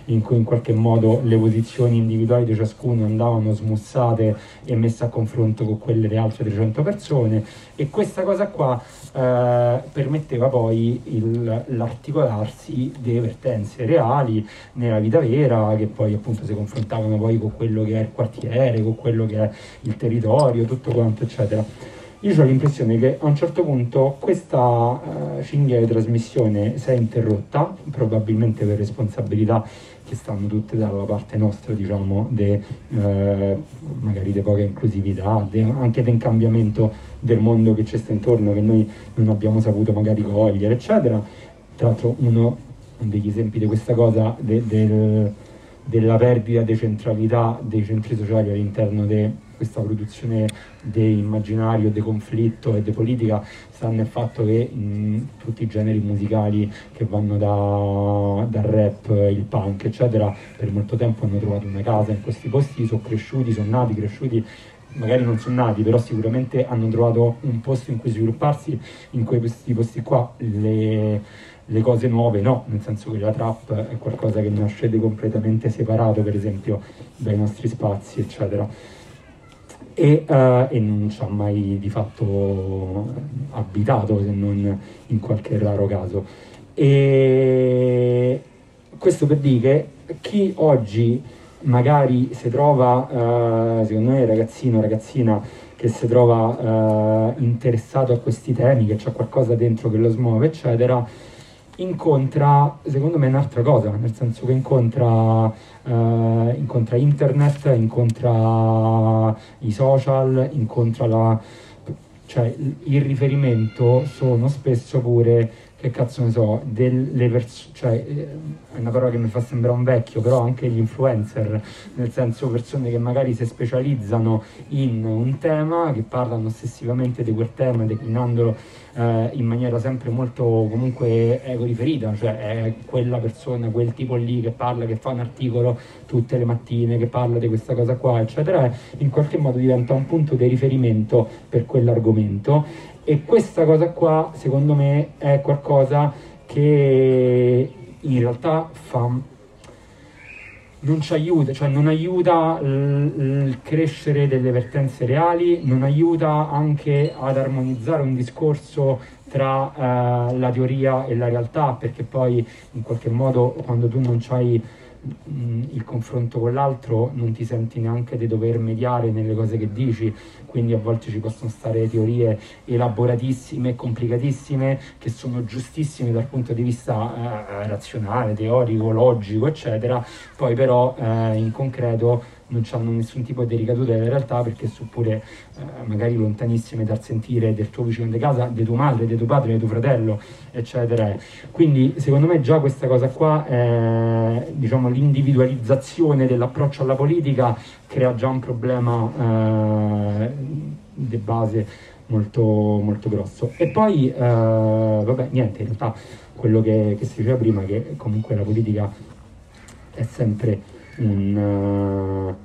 in cui in qualche modo le posizioni individuali di ciascuno andavano smussate e messe a confronto con quelle di altre 300 persone, e questa cosa qua permetteva poi l'articolarsi delle vertenze reali nella vita vera, che poi appunto si confrontavano poi con quello che è il quartiere, con quello che è il territorio, tutto quanto eccetera. Io ho l'impressione che a un certo punto questa cinghia di trasmissione si è interrotta, probabilmente per responsabilità che stanno tutte dalla parte nostra, diciamo, magari di poca inclusività, anche del cambiamento del mondo che ci sta intorno, che noi non abbiamo saputo magari cogliere, eccetera. Tra l'altro uno degli esempi di questa cosa, della perdita di centralità dei centri sociali all'interno di questa produzione di immaginario, di conflitto e di politica, sta nel fatto che tutti i generi musicali che vanno dal rap, il punk, eccetera, per molto tempo hanno trovato una casa in questi posti, sono cresciuti, sono nati, cresciuti, magari non sono nati, però sicuramente hanno trovato un posto in cui svilupparsi, in questi posti qua le cose nuove no, nel senso che la trap è qualcosa che nasce completamente separato, per esempio, dai nostri spazi, eccetera, e non ci ha mai di fatto abitato, se non in qualche raro caso. E questo per dire che chi oggi magari si trova, secondo me ragazzino, ragazzina, che si trova interessato a questi temi, che c'è qualcosa dentro che lo smuove, eccetera, incontra, secondo me, un'altra cosa, nel senso che incontra internet, incontra i social, cioè il riferimento sono spesso pure, che cazzo ne so, cioè è una parola che mi fa sembrare un vecchio, però anche gli influencer, nel senso persone che magari si specializzano in un tema, che parlano ossessivamente di quel tema, declinandolo in maniera sempre molto comunque ego-riferita, cioè è quella persona, quel tipo lì che parla, che fa un articolo tutte le mattine, che parla di questa cosa qua, eccetera, in qualche modo diventa un punto di riferimento per quell'argomento. E questa cosa qua, secondo me, è qualcosa che in realtà non ci aiuta, cioè non aiuta il crescere delle vertenze reali, non aiuta anche ad armonizzare un discorso tra la teoria e la realtà, perché poi in qualche modo quando tu non c'hai il confronto con l'altro non ti senti neanche di dover mediare nelle cose che dici, quindi a volte ci possono stare teorie elaboratissime e complicatissime che sono giustissime dal punto di vista razionale, teorico, logico, eccetera, poi però in concreto non hanno nessun tipo di ricaduta della realtà, perché sono pure magari lontanissime dal sentire del tuo vicino di casa, di tua madre, di tuo padre, di tuo fratello, eccetera. Quindi secondo me già questa cosa qua, diciamo l'individualizzazione dell'approccio alla politica, crea già un problema di base molto, molto grosso. E poi vabbè, niente, in realtà quello che si diceva prima, che comunque la politica è sempre no,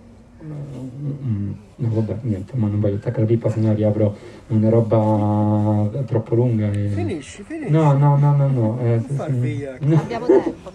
vabbè, niente, ma non voglio attaccare la pippa, se no riapro una roba troppo lunga e... Finisci. No. Abbiamo tempo,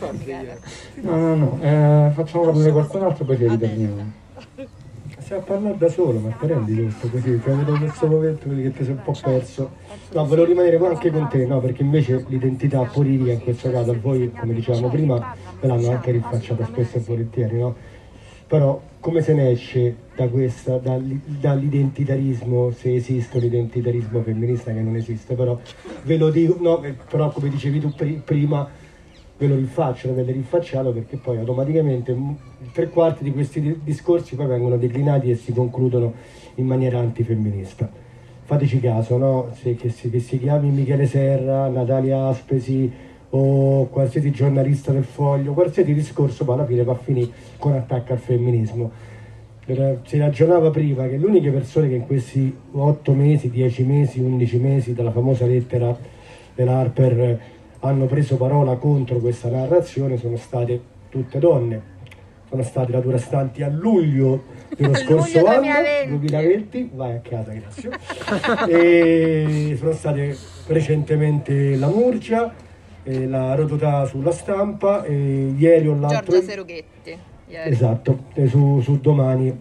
No, facciamo parlare qualcun altro, poi ci ritorniamo. Stiamo a parlare da solo, ma ti rendi giusto così? Cioè, vedo questo momento che ti sei un po' perso. No, volevo rimanere poi anche con te, no? Perché invece l'identità politica in questo caso, a voi, come dicevamo prima, me l'hanno anche rinfacciata spesso e volentieri, no? Però come se ne esce da questa, dall'identitarismo, se esiste l'identitarismo femminista, che non esiste, però ve lo dico, no, però come dicevi tu prima, ve lo rinfaccio, l'avete rinfacciato, perché poi automaticamente 3/4 di questi discorsi poi vengono declinati e si concludono in maniera antifemminista. Fateci caso, no? Che si chiami Michele Serra, Natalia Aspesi o qualsiasi giornalista del Foglio, qualsiasi discorso poi alla fine va a finire con attacco al femminismo. Si ragionava prima che le uniche persone che in questi 8 mesi, 10 mesi, 11 mesi dalla famosa lettera dell'Harper hanno preso parola contro questa narrazione sono state tutte donne. Sono state la Durastanti a luglio dello scorso anno, 2020, vai a casa, grazie. E sono state recentemente la Murgia, la Rodotà sulla Stampa, ieri o l'altro... Giorgia Serughetti. Ieri. Esatto, su Domani,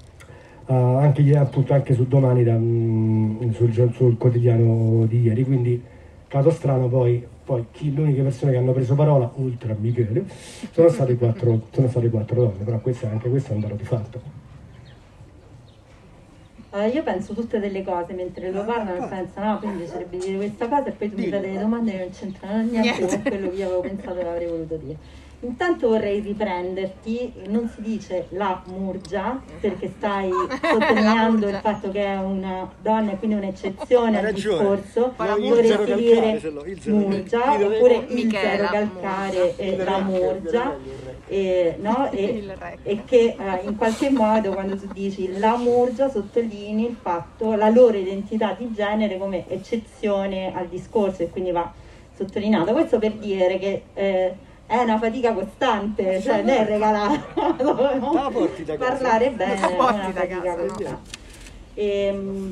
anche su Domani sul quotidiano di ieri, quindi caso strano poi le uniche persone che hanno preso parola, oltre a Michele, sono state quattro donne, però anche questo è un dato di fatto. Io penso tutte delle cose mentre lo parlano e penso no, quindi piacerebbe dire questa cosa e poi tu mi fai delle domande che non c'entrano niente con quello che io avevo pensato che avrei voluto dire. Intanto vorrei riprenderti, non si dice la Murgia perché stai sottolineando il fatto che è una donna e quindi un'eccezione al discorso, vorresti dire Murgia oppure il zero calcare e la Murgia no? e che in qualche modo quando tu dici la Murgia sottolinei il fatto, la loro identità di genere come eccezione al discorso e quindi va sottolineato. Questo per dire che è una fatica costante, cioè non è regalato, parlare bene è una fatica costante.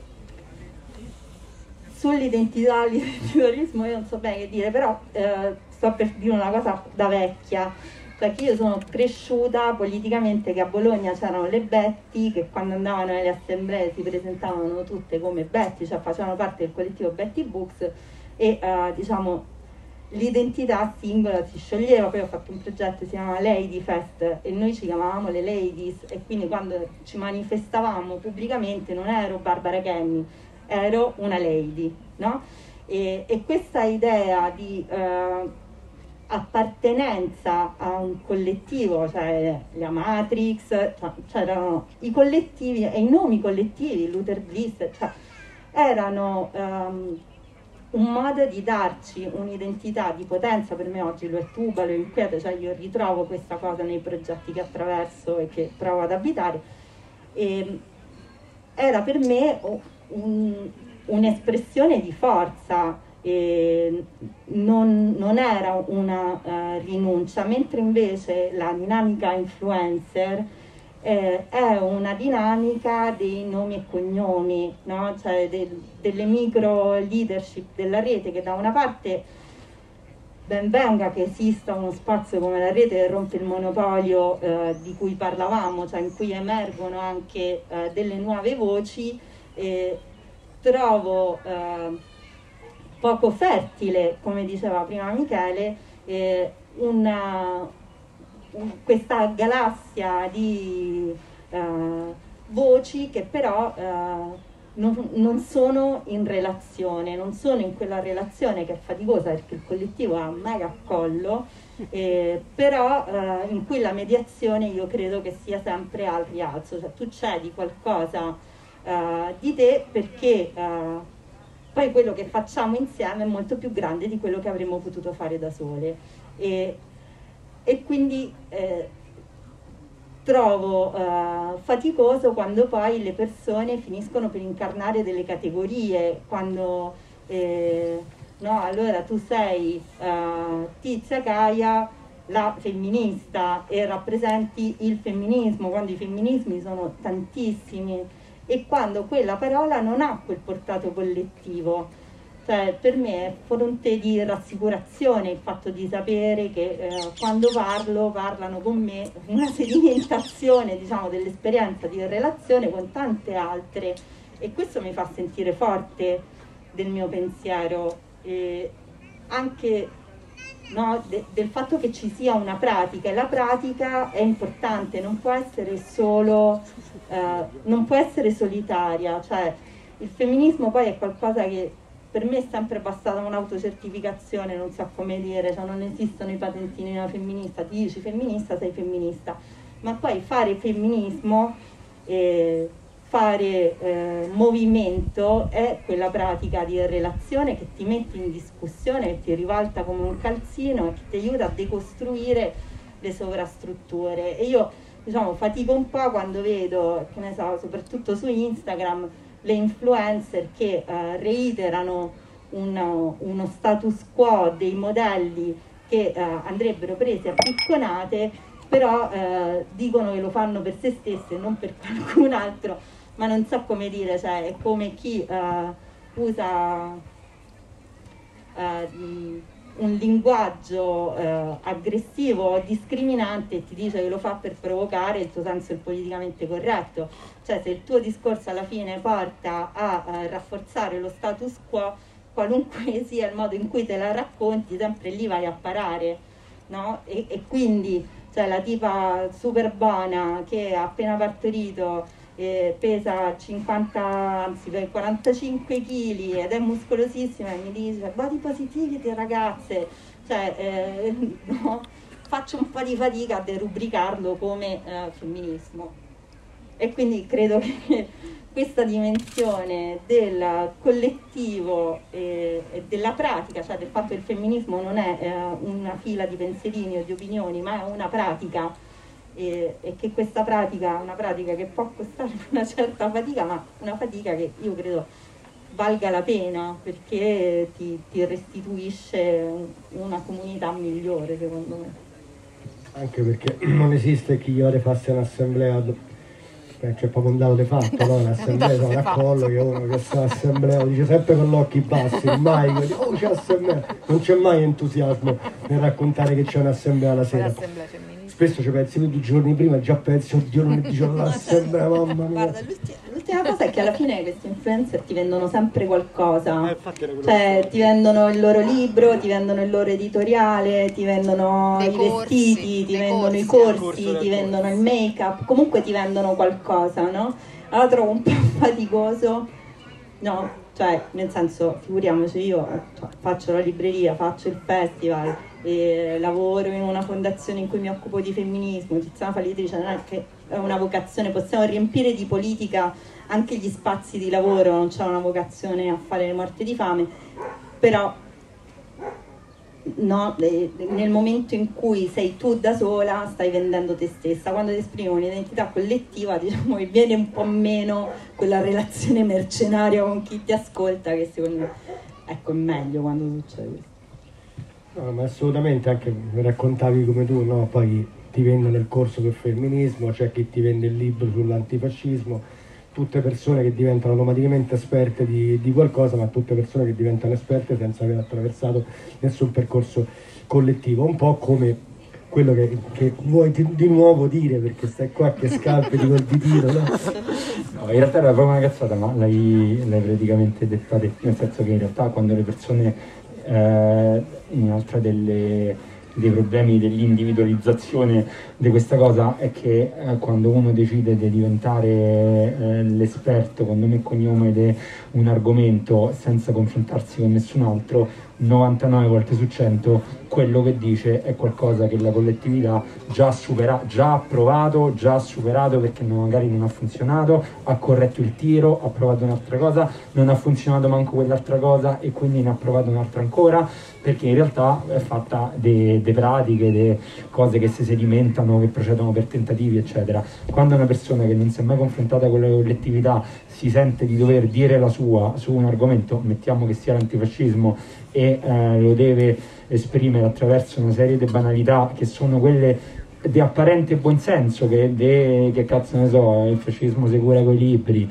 Sull'identitarismo io non so bene che dire, però sto per dire una cosa da vecchia, cioè che io sono cresciuta politicamente che a Bologna c'erano le Betty, che quando andavano nelle assemblee si presentavano tutte come Betty, cioè facevano parte del collettivo Betty Books e diciamo l'identità singola si scioglieva. Poi ho fatto un progetto che si chiama Lady Fest e noi ci chiamavamo le Ladies e quindi quando ci manifestavamo pubblicamente non ero Barbara Kenny, ero una lady, no? E questa idea di appartenenza a un collettivo, cioè la Matrix, c'erano i collettivi e i nomi collettivi, Luther Bliss, cioè erano un modo di darci un'identità di potenza. Per me oggi lo è Tubalo, inquieta, cioè io ritrovo questa cosa nei progetti che attraverso e che provo ad abitare. E era per me un'espressione di forza, e non era una rinuncia, mentre invece la dinamica influencer è una dinamica dei nomi e cognomi, no? Cioè delle micro leadership della rete, che da una parte ben venga che esista uno spazio come la rete che rompe il monopolio di cui parlavamo, cioè in cui emergono anche delle nuove voci, trovo poco fertile, come diceva prima Michele, questa galassia di voci che però non sono in relazione, non sono in quella relazione che è faticosa perché il collettivo ha un mega collo, però in cui la mediazione io credo che sia sempre al rialzo, cioè tu cedi qualcosa di te perché poi quello che facciamo insieme è molto più grande di quello che avremmo potuto fare da sole. E quindi trovo faticoso quando poi le persone finiscono per incarnare delle categorie, quando no, allora tu sei Tizia Caia, la femminista, e rappresenti il femminismo, quando i femminismi sono tantissimi, e quando quella parola non ha quel portato collettivo. Cioè, per me è fonte di rassicurazione il fatto di sapere che quando parlano con me, una sedimentazione, diciamo, dell'esperienza di relazione con tante altre, e questo mi fa sentire forte del mio pensiero, anche no, del fatto che ci sia una pratica, e la pratica è importante, non può essere solo, non può essere solitaria. Cioè, il femminismo poi è qualcosa che per me è sempre bastata un'autocertificazione, non so come dire, cioè non esistono i patentini da femminista, ti dici femminista, sei femminista, ma poi fare femminismo, fare movimento è quella pratica di relazione che ti metti in discussione, che ti rivolta come un calzino e che ti aiuta a decostruire le sovrastrutture. E io, diciamo, fatico un po' quando vedo, che ne so, soprattutto su Instagram, le influencer che reiterano uno status quo dei modelli che andrebbero presi a picconate, però dicono che lo fanno per se stesse e non per qualcun altro, ma non so come dire, cioè è come chi usa un linguaggio aggressivo o discriminante, e ti dice che lo fa per provocare, il tuo senso è politicamente corretto. Cioè, se il tuo discorso alla fine porta a rafforzare lo status quo, qualunque sia il modo in cui te la racconti, sempre lì vai a parare, no? E quindi, cioè, la tipa super buona che ha appena partorito, pesa 45 kg ed è muscolosissima, e mi dice body positivity ragazze, cioè no, faccio un po' di fatica a derubricarlo come femminismo. E quindi credo che questa dimensione del collettivo e della pratica, cioè del fatto che il femminismo non è una fila di pensierini o di opinioni, ma è una pratica, e che questa pratica è una pratica che può costare una certa fatica, ma una fatica che io credo valga la pena, perché ti restituisce una comunità migliore, secondo me. Anche perché non esiste chi ora fasse un'assemblea, c'è proprio un dato di fatto, no? L'assemblea sono d'accordo che uno che sta all'assemblea dice sempre con gli occhi bassi, mai oh c'è assemblea, non c'è mai entusiasmo nel raccontare che c'è un'assemblea la sera. Spesso ci pensi 20 giorni prima e già pensi oddio non mi dice l'assemblea, mamma mia. Guarda, l'ultima cosa è che alla fine questi influencer ti vendono sempre qualcosa, cioè ti vendono il loro libro, ti vendono il loro editoriale, ti vendono i vestiti, ti vendono i corsi, ti vendono il make up, comunque ti vendono qualcosa, no? Allora trovo un po' faticoso, no? Cioè, nel senso, figuriamoci, io faccio la libreria, faccio il festival, lavoro in una fondazione in cui mi occupo di femminismo, Tiziana Fallitrice non è che è una vocazione, possiamo riempire di politica anche gli spazi di lavoro, non c'è una vocazione a fare le morti di fame, però no, nel momento in cui sei tu da sola stai vendendo te stessa. Quando ti esprimi un'identità collettiva, diciamo che viene un po' meno quella relazione mercenaria con chi ti ascolta, che secondo me, ecco, è meglio quando succede questo. No, ma assolutamente, anche raccontavi come tu, no? Poi ti vendono il corso sul femminismo, c'è chi ti vende il libro sull'antifascismo, tutte persone che diventano automaticamente esperte di qualcosa, ma tutte persone che diventano esperte senza aver attraversato nessun percorso collettivo, un po' come quello che vuoi di nuovo dire, perché stai qua che scalpi di quel ditino, no? No, in realtà era proprio una cazzata, ma l'hai praticamente detta te, nel senso che in realtà quando le persone un'altra dei problemi dell'individualizzazione di questa cosa è che quando uno decide di diventare l'esperto con nome e cognome di un argomento senza confrontarsi con nessun altro, 99 volte su 100 quello che dice è qualcosa che la collettività già ha provato, già ha superato, perché magari non ha funzionato, ha corretto il tiro, ha provato un'altra cosa, non ha funzionato manco quell'altra cosa e quindi ne ha provato un'altra ancora, perché in realtà è fatta di pratiche, di cose che si sedimentano, che procedono per tentativi, eccetera. Quando una persona che non si è mai confrontata con la collettività si sente di dover dire la sua su un argomento, mettiamo che sia l'antifascismo, e lo deve esprimere attraverso una serie di banalità che sono quelle di apparente buonsenso, che cazzo ne so, il fascismo si cura con i libri,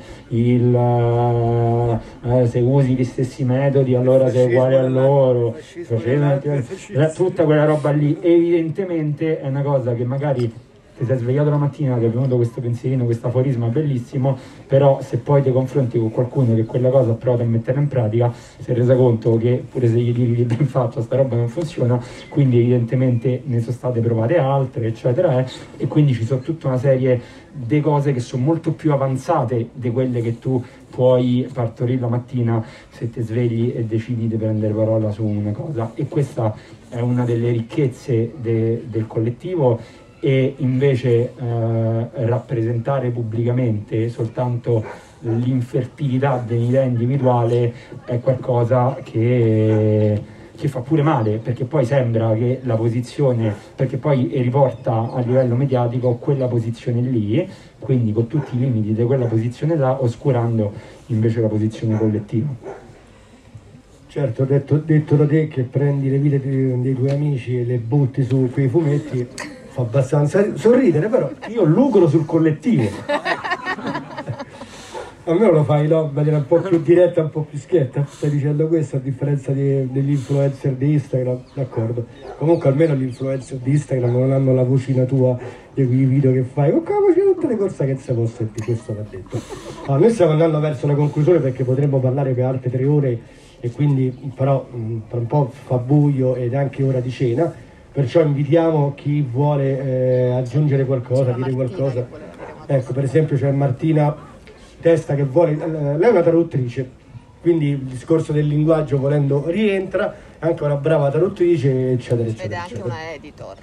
se usi gli stessi metodi allora sei uguale a loro, tutta quella roba lì. Evidentemente è una cosa che magari ti sei svegliato la mattina, ti è venuto questo pensierino, questo aforisma bellissimo, però se poi ti confronti con qualcuno che quella cosa ha provato a mettere in pratica, si è reso conto che pure se gli tiri ben fatto sta roba non funziona, quindi evidentemente ne sono state provate altre, eccetera, e quindi ci sono tutta una serie di cose che sono molto più avanzate di quelle che tu puoi partorire la mattina se ti svegli e decidi di prendere parola su una cosa. E questa è una delle ricchezze del collettivo. E invece rappresentare pubblicamente soltanto l'infertilità dell'idea individuale è qualcosa che fa pure male, perché poi sembra che la posizione, perché poi riporta a livello mediatico quella posizione lì, quindi con tutti i limiti di quella posizione là, oscurando invece la posizione collettiva. Certo, detto da te che prendi le vite dei tuoi amici e le butti su quei fumetti, fa abbastanza sorridere, però io lucro sul collettivo. Almeno lo fai, no, in maniera un po' più diretta, un po' più schietta. Stai dicendo questo a differenza degli influencer di Instagram, d'accordo. Comunque almeno gli influencer di Instagram non hanno la vocina tua di quei video che fai. Con la voce tutte le cose che si può sentire, questo va detto. Allora, noi stiamo andando verso la conclusione perché potremmo parlare per altre 3 ore e quindi però tra un po' fa buio ed è anche ora di cena. Perciò invitiamo chi vuole aggiungere qualcosa, dire qualcosa. Ecco, per esempio c'è Martina Testa che vuole, lei è una traduttrice, quindi il discorso del linguaggio volendo rientra, è anche una brava traduttrice, eccetera, eccetera. Ed è anche eccetera. una editor.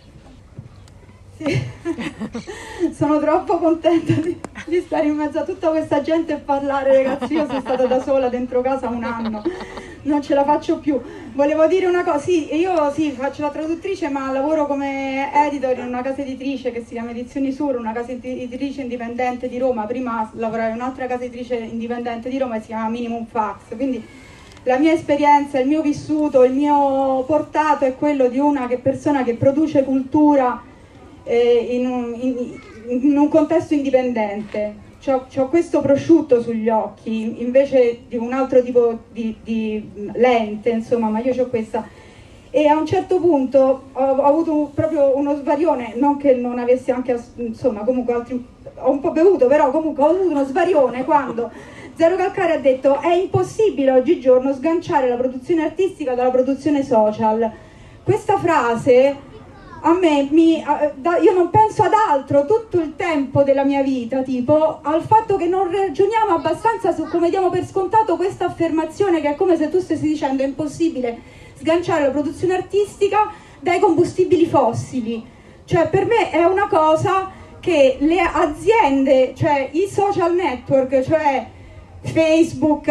Sì. Sono troppo contenta di stare in mezzo a tutta questa gente e parlare, ragazzi. Io sono stata da sola dentro casa 1 anno, non ce la faccio più. Volevo dire una cosa, sì, io sì, faccio la traduttrice, ma lavoro come editor in una casa editrice che si chiama Edizioni Sur, una casa editrice indipendente di Roma. Prima lavoravo in un'altra casa editrice indipendente di Roma che si chiama Minimum Fax, quindi la mia esperienza, il mio vissuto, il mio portato è quello di una persona che produce cultura in un contesto indipendente. C'ho questo prosciutto sugli occhi invece di un altro tipo di lente, insomma, ma io c'ho questa. E a un certo punto ho avuto proprio uno svarione, non che non avessi anche, insomma, comunque altri, ho un po' bevuto, però comunque ho avuto uno svarione quando Zero Calcare ha detto: è impossibile oggigiorno sganciare la produzione artistica dalla produzione social. Questa frase a me, io non penso ad altro tutto il tempo della mia vita, tipo al fatto che non ragioniamo abbastanza su come diamo per scontato questa affermazione, che è come se tu stessi dicendo: è impossibile sganciare la produzione artistica dai combustibili fossili. Cioè, per me è una cosa che le aziende, cioè i social network, cioè Facebook,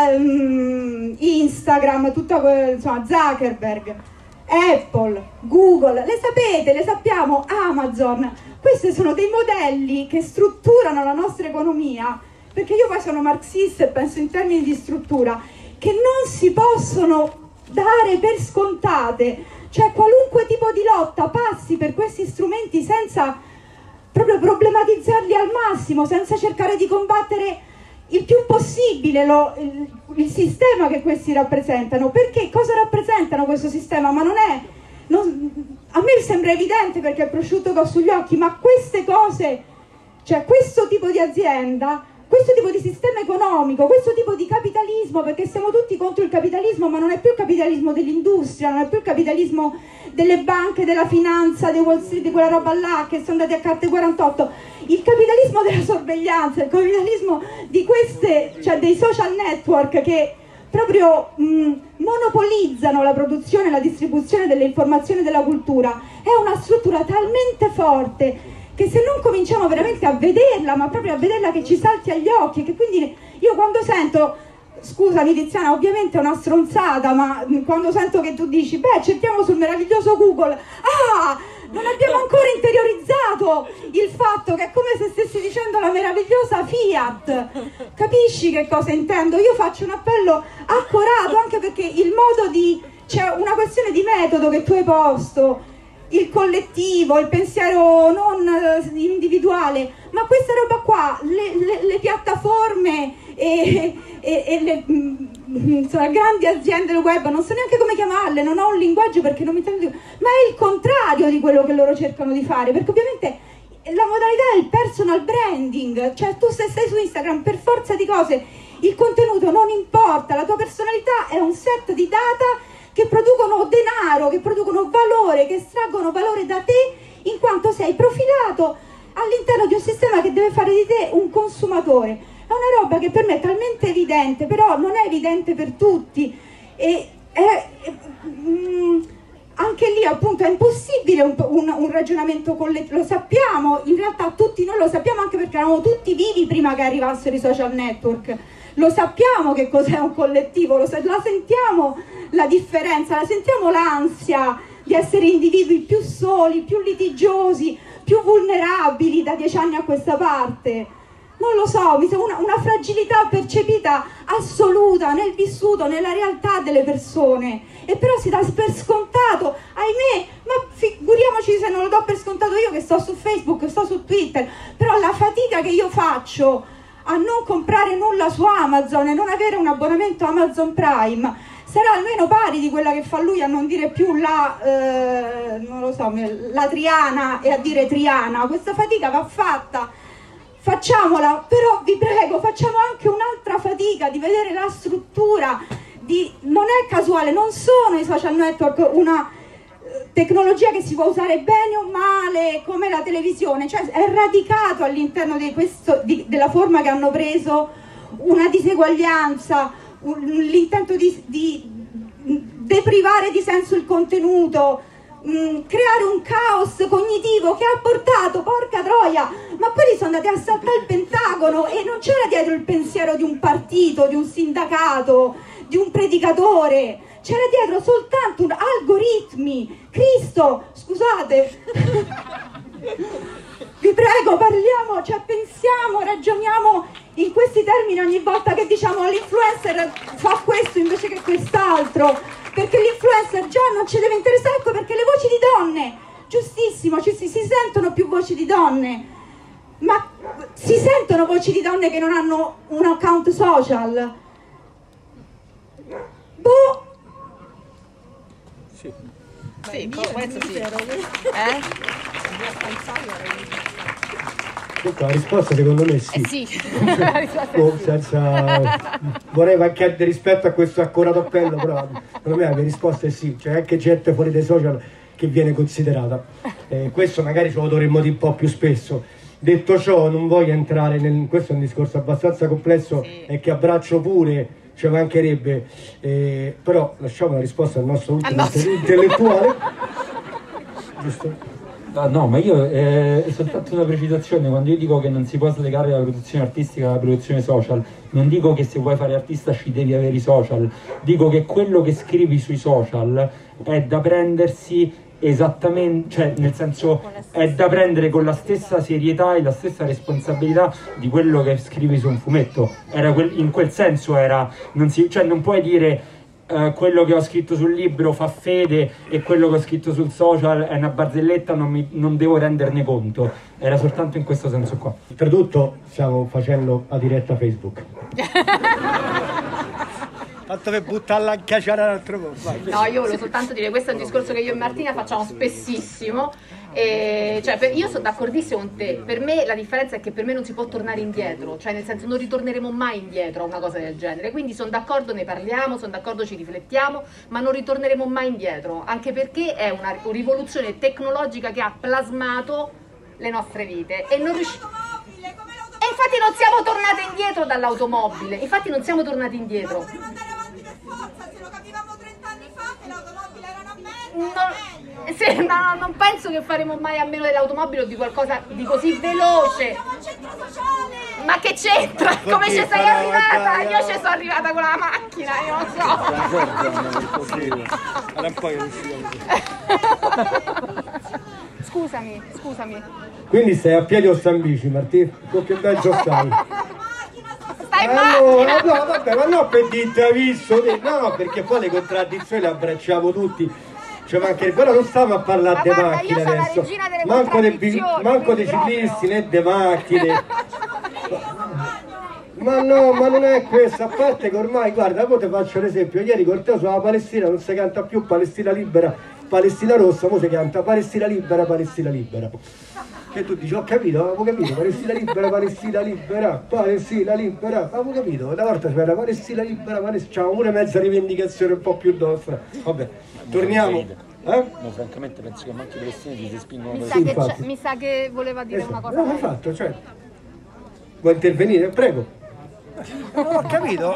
Instagram, insomma, Zuckerberg, Apple, Google, le sapete, le sappiamo, Amazon, questi sono dei modelli che strutturano la nostra economia, perché io poi sono marxista e penso in termini di struttura, che non si possono dare per scontate. Cioè, qualunque tipo di lotta passi per questi strumenti senza proprio problematizzarli al massimo, senza cercare di combattere il più possibile il sistema che questi rappresentano. Perché cosa rappresentano questo sistema? Ma a me sembra evidente perché è il prosciutto che ho sugli occhi, ma queste cose, cioè questo tipo di azienda, questo tipo di sistema economico, questo tipo di capitalismo, perché siamo tutti contro il capitalismo, ma non è più il capitalismo dell'industria, non è più il capitalismo delle banche, della finanza, di Wall Street, di quella roba là che sono andati a carte 48, il capitalismo della sorveglianza, il capitalismo di queste, cioè dei social network che proprio monopolizzano la produzione e la distribuzione delle informazioni e della cultura, è una struttura talmente forte che se non cominciamo veramente a vederla, ma proprio a vederla che ci salti agli occhi, che quindi io quando sento, scusami Tiziana, ovviamente è una stronzata, ma quando sento che tu dici, beh, cerchiamo sul meraviglioso Google, non abbiamo ancora interiorizzato il fatto che è come se stessi dicendo la meravigliosa Fiat. Capisci che cosa intendo? Io faccio un appello accorato, anche perché il modo c'è una questione di metodo che tu hai posto, il collettivo, il pensiero non individuale, ma questa roba qua, le piattaforme e le insomma, grandi aziende del web, non so neanche come chiamarle, non ho un linguaggio perché non mi intendo, ma è il contrario di quello che loro cercano di fare, perché ovviamente la modalità è il personal branding, cioè tu se sei su Instagram per forza di cose il contenuto non importa, la tua personalità è un set di data che producono denaro, che producono valore, che estraggono valore da te in quanto sei profilato all'interno di un sistema che deve fare di te un consumatore. È una roba che per me è talmente evidente, però non è evidente per tutti. Anche lì appunto è impossibile un ragionamento collettivo, lo sappiamo, in realtà tutti noi lo sappiamo anche perché eravamo tutti vivi prima che arrivassero i social network. Lo sappiamo che cos'è un collettivo, la sentiamo la differenza, la sentiamo l'ansia di essere individui più soli, più litigiosi, più vulnerabili da 10 anni a questa parte. Non lo so, mi sembra una fragilità percepita assoluta nel vissuto, nella realtà delle persone. E però si dà per scontato, ahimè, ma figuriamoci se non lo do per scontato io che sto su Facebook, sto su Twitter, però la fatica che io faccio a non comprare nulla su Amazon e non avere un abbonamento Amazon Prime sarà almeno pari di quella che fa lui a non dire più non lo so, la Triana e a dire Triana. Questa fatica va fatta, facciamola, però vi prego, facciamo anche un'altra fatica di vedere la struttura, non è casuale, non sono i social network una tecnologia che si può usare bene o male come la televisione, cioè è radicato all'interno della forma che hanno preso una diseguaglianza, l'intento di deprivare di senso il contenuto, creare un caos cognitivo che ha portato, porca troia, ma quelli sono andati a assaltare il Pentagono e non c'era dietro il pensiero di un partito, di un sindacato, di un predicatore, c'era dietro soltanto algoritmi. Cristo, scusate, vi prego, parliamo, cioè pensiamo, ragioniamo in questi termini ogni volta che diciamo l'influencer fa questo invece che quest'altro, perché l'influencer già non ci deve interessare. Ecco perché le voci di donne, giustissimo, si sentono più voci di donne, ma si sentono voci di donne che non hanno un account social? Boh. Sì, questo sì. La risposta secondo me sì. Sì. Vorrei anche rispetto a questo accorato appello, però secondo me la risposta è sì. C'è anche gente fuori dai social che viene considerata. Questo magari ce lo dovremmo dire un po' più spesso. Detto ciò, non voglio entrare questo è un discorso abbastanza complesso, sì, e che abbraccio pure, ci mancherebbe, però lasciamo la risposta al nostro ultimo intellettuale. Giusto? No, ma io è soltanto una precisazione. Quando io dico che non si può slegare la produzione artistica dalla produzione social, non dico che se vuoi fare artista ci devi avere i social, dico che quello che scrivi sui social è da prendersi esattamente, cioè nel senso è da prendere con la stessa serietà e la stessa responsabilità di quello che scrivi su un fumetto. In quel senso era, cioè non puoi dire quello che ho scritto sul libro fa fede e quello che ho scritto sul social è una barzelletta, non devo renderne conto. Era soltanto in questo senso qua. Oltretutto stiamo facendo la diretta Facebook. Tanto per buttarla a cacciare l'altro posto. No, io volevo soltanto dire, questo è un discorso che io e Martina facciamo spessissimo. Io sono d'accordissimo con te. Per me la differenza è che per me non si può tornare indietro, cioè nel senso non ritorneremo mai indietro a una cosa del genere, quindi sono d'accordo, ne parliamo, sono d'accordo, ci riflettiamo, ma non ritorneremo mai indietro, anche perché è una rivoluzione tecnologica che ha plasmato le nostre vite e non riusciamo. E infatti non siamo tornate indietro dall'automobile, infatti non siamo tornati indietro. Se lo capivamo 30 anni fa che l'automobile era una merda, non penso che faremo mai a meno dell'automobile o di qualcosa di così veloce. Siamo un centro sociale! Ma che c'entra? Come ci sei arrivata? Io ci sono arrivata con la macchina, io non so. Scusami. Quindi stai a piedi o stai in bici, Martì? Tu che peggio stai? Stai in macchina! No, vabbè, ma no per dirti, visto? No, perché poi le contraddizioni le abbracciamo tutti. Cioè, però non stiamo a parlare di macchine adesso. Manco dei ciclisti né di macchine. Ma no, ma non è questo, a parte che ormai, guarda, poi ti faccio l'esempio, ieri col te sulla Palestina non si canta più Palestina libera, Palestina rossa, ora si canta Palestina libera, Palestina libera. E tu dici, ho capito, avevo capito, Palestina libera, Palestina libera, Palestina libera, avevo capito, una volta c'era Palestina libera, Palestina, c'era pure mezza rivendicazione un po' più nostra. Vabbè, torniamo. No, francamente penso che manchi i palestinesi si spingono mi sa che voleva dire una cosa. No, fatto, cioè. Vuoi intervenire? Prego. Non ho capito,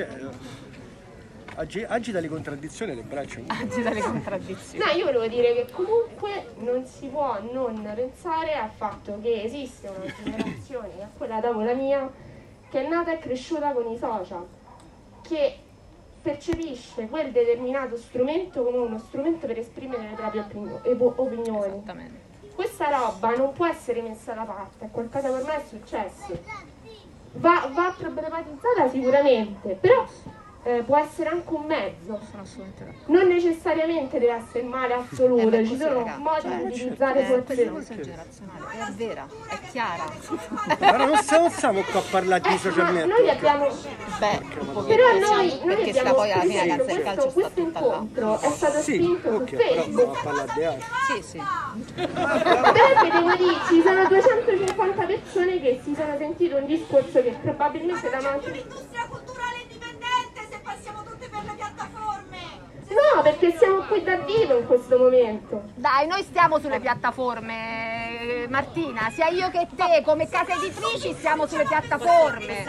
agita le contraddizioni le braccia. Agita le contraddizioni. No, io volevo dire che comunque non si può non pensare al fatto che esiste una generazione, che è quella dopo la mia, che è nata e cresciuta con i social, che percepisce quel determinato strumento come uno strumento per esprimere le proprie opinioni. Esattamente. Questa roba non può essere messa da parte, è qualcosa che ormai è successo. Va problematizzata sicuramente, però può essere anche un mezzo, non necessariamente deve essere male assoluto, ci sono modi di utilizzare forze. È vera, è chiara. Allora non stiamo qua a parlare di social network. Noi abbiamo, però noi perché abbiamo poi alla fine la Cancel Culture sta questo tutta là. incontro è stato spinto su però Facebook. a parlare di altro. Sì. Però che devo dire, ci sono 250 persone che si sono sentito un discorso che probabilmente da noi... L'industria culturale indipendente se passiamo tutte per le piattaforme. No, perché siamo qui da vivo in questo momento. Dai, noi stiamo sulle piattaforme, Martina, sia io che te, come case editrici stiamo sulle piattaforme.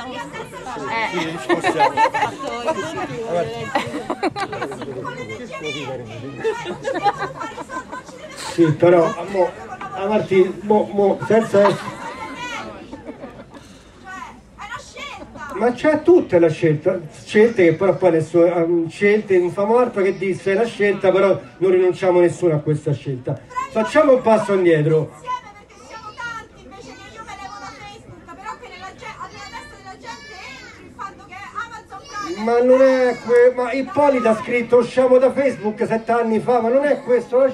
Sì, però a Martina, senza... Ma c'è tutta la scelte che però poi scelte, non fa morto che disse la scelta, però non rinunciamo nessuno a questa scelta. Facciamo un passo indietro. Insieme perché siamo tanti, invece che io me levo da Facebook, però che nella testa della gente entri il fatto che Amazon Prime... Ma non è ma Ippolita ha scritto usciamo da Facebook 7 anni fa, ma non è questo.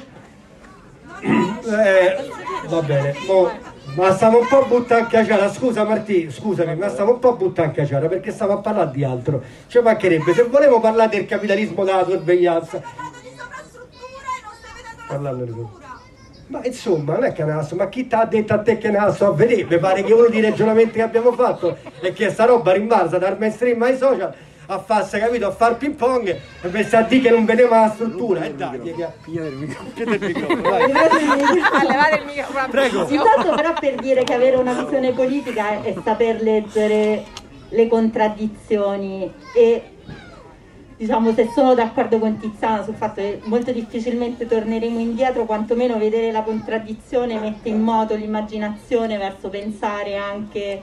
Va bene, ma stiamo un po' a buttare in caciara, scusa Martì, scusami, ma stiamo un po' a buttare in caciara perché stiamo a parlare di altro. Ci mancherebbe, se volevo parlare del capitalismo della sorveglianza. parlando di sovrastruttura e non stai vedendo la Parlando di struttura. Ma insomma, non è che ma chi ti ha detto a te che ne sto a vedere? Mi pare che uno dei ragionamenti che abbiamo fatto è che sta roba rimbalza dal mainstream ai social a farsi, capito, a far ping pong e pensa a dire che non vedeva la struttura. E dai, Levate il microfono. Prego. Intanto però per dire che avere una visione politica è saper leggere le contraddizioni e diciamo se sono d'accordo con Tiziana sul fatto che molto difficilmente torneremo indietro, quantomeno vedere la contraddizione mette in moto l'immaginazione verso pensare anche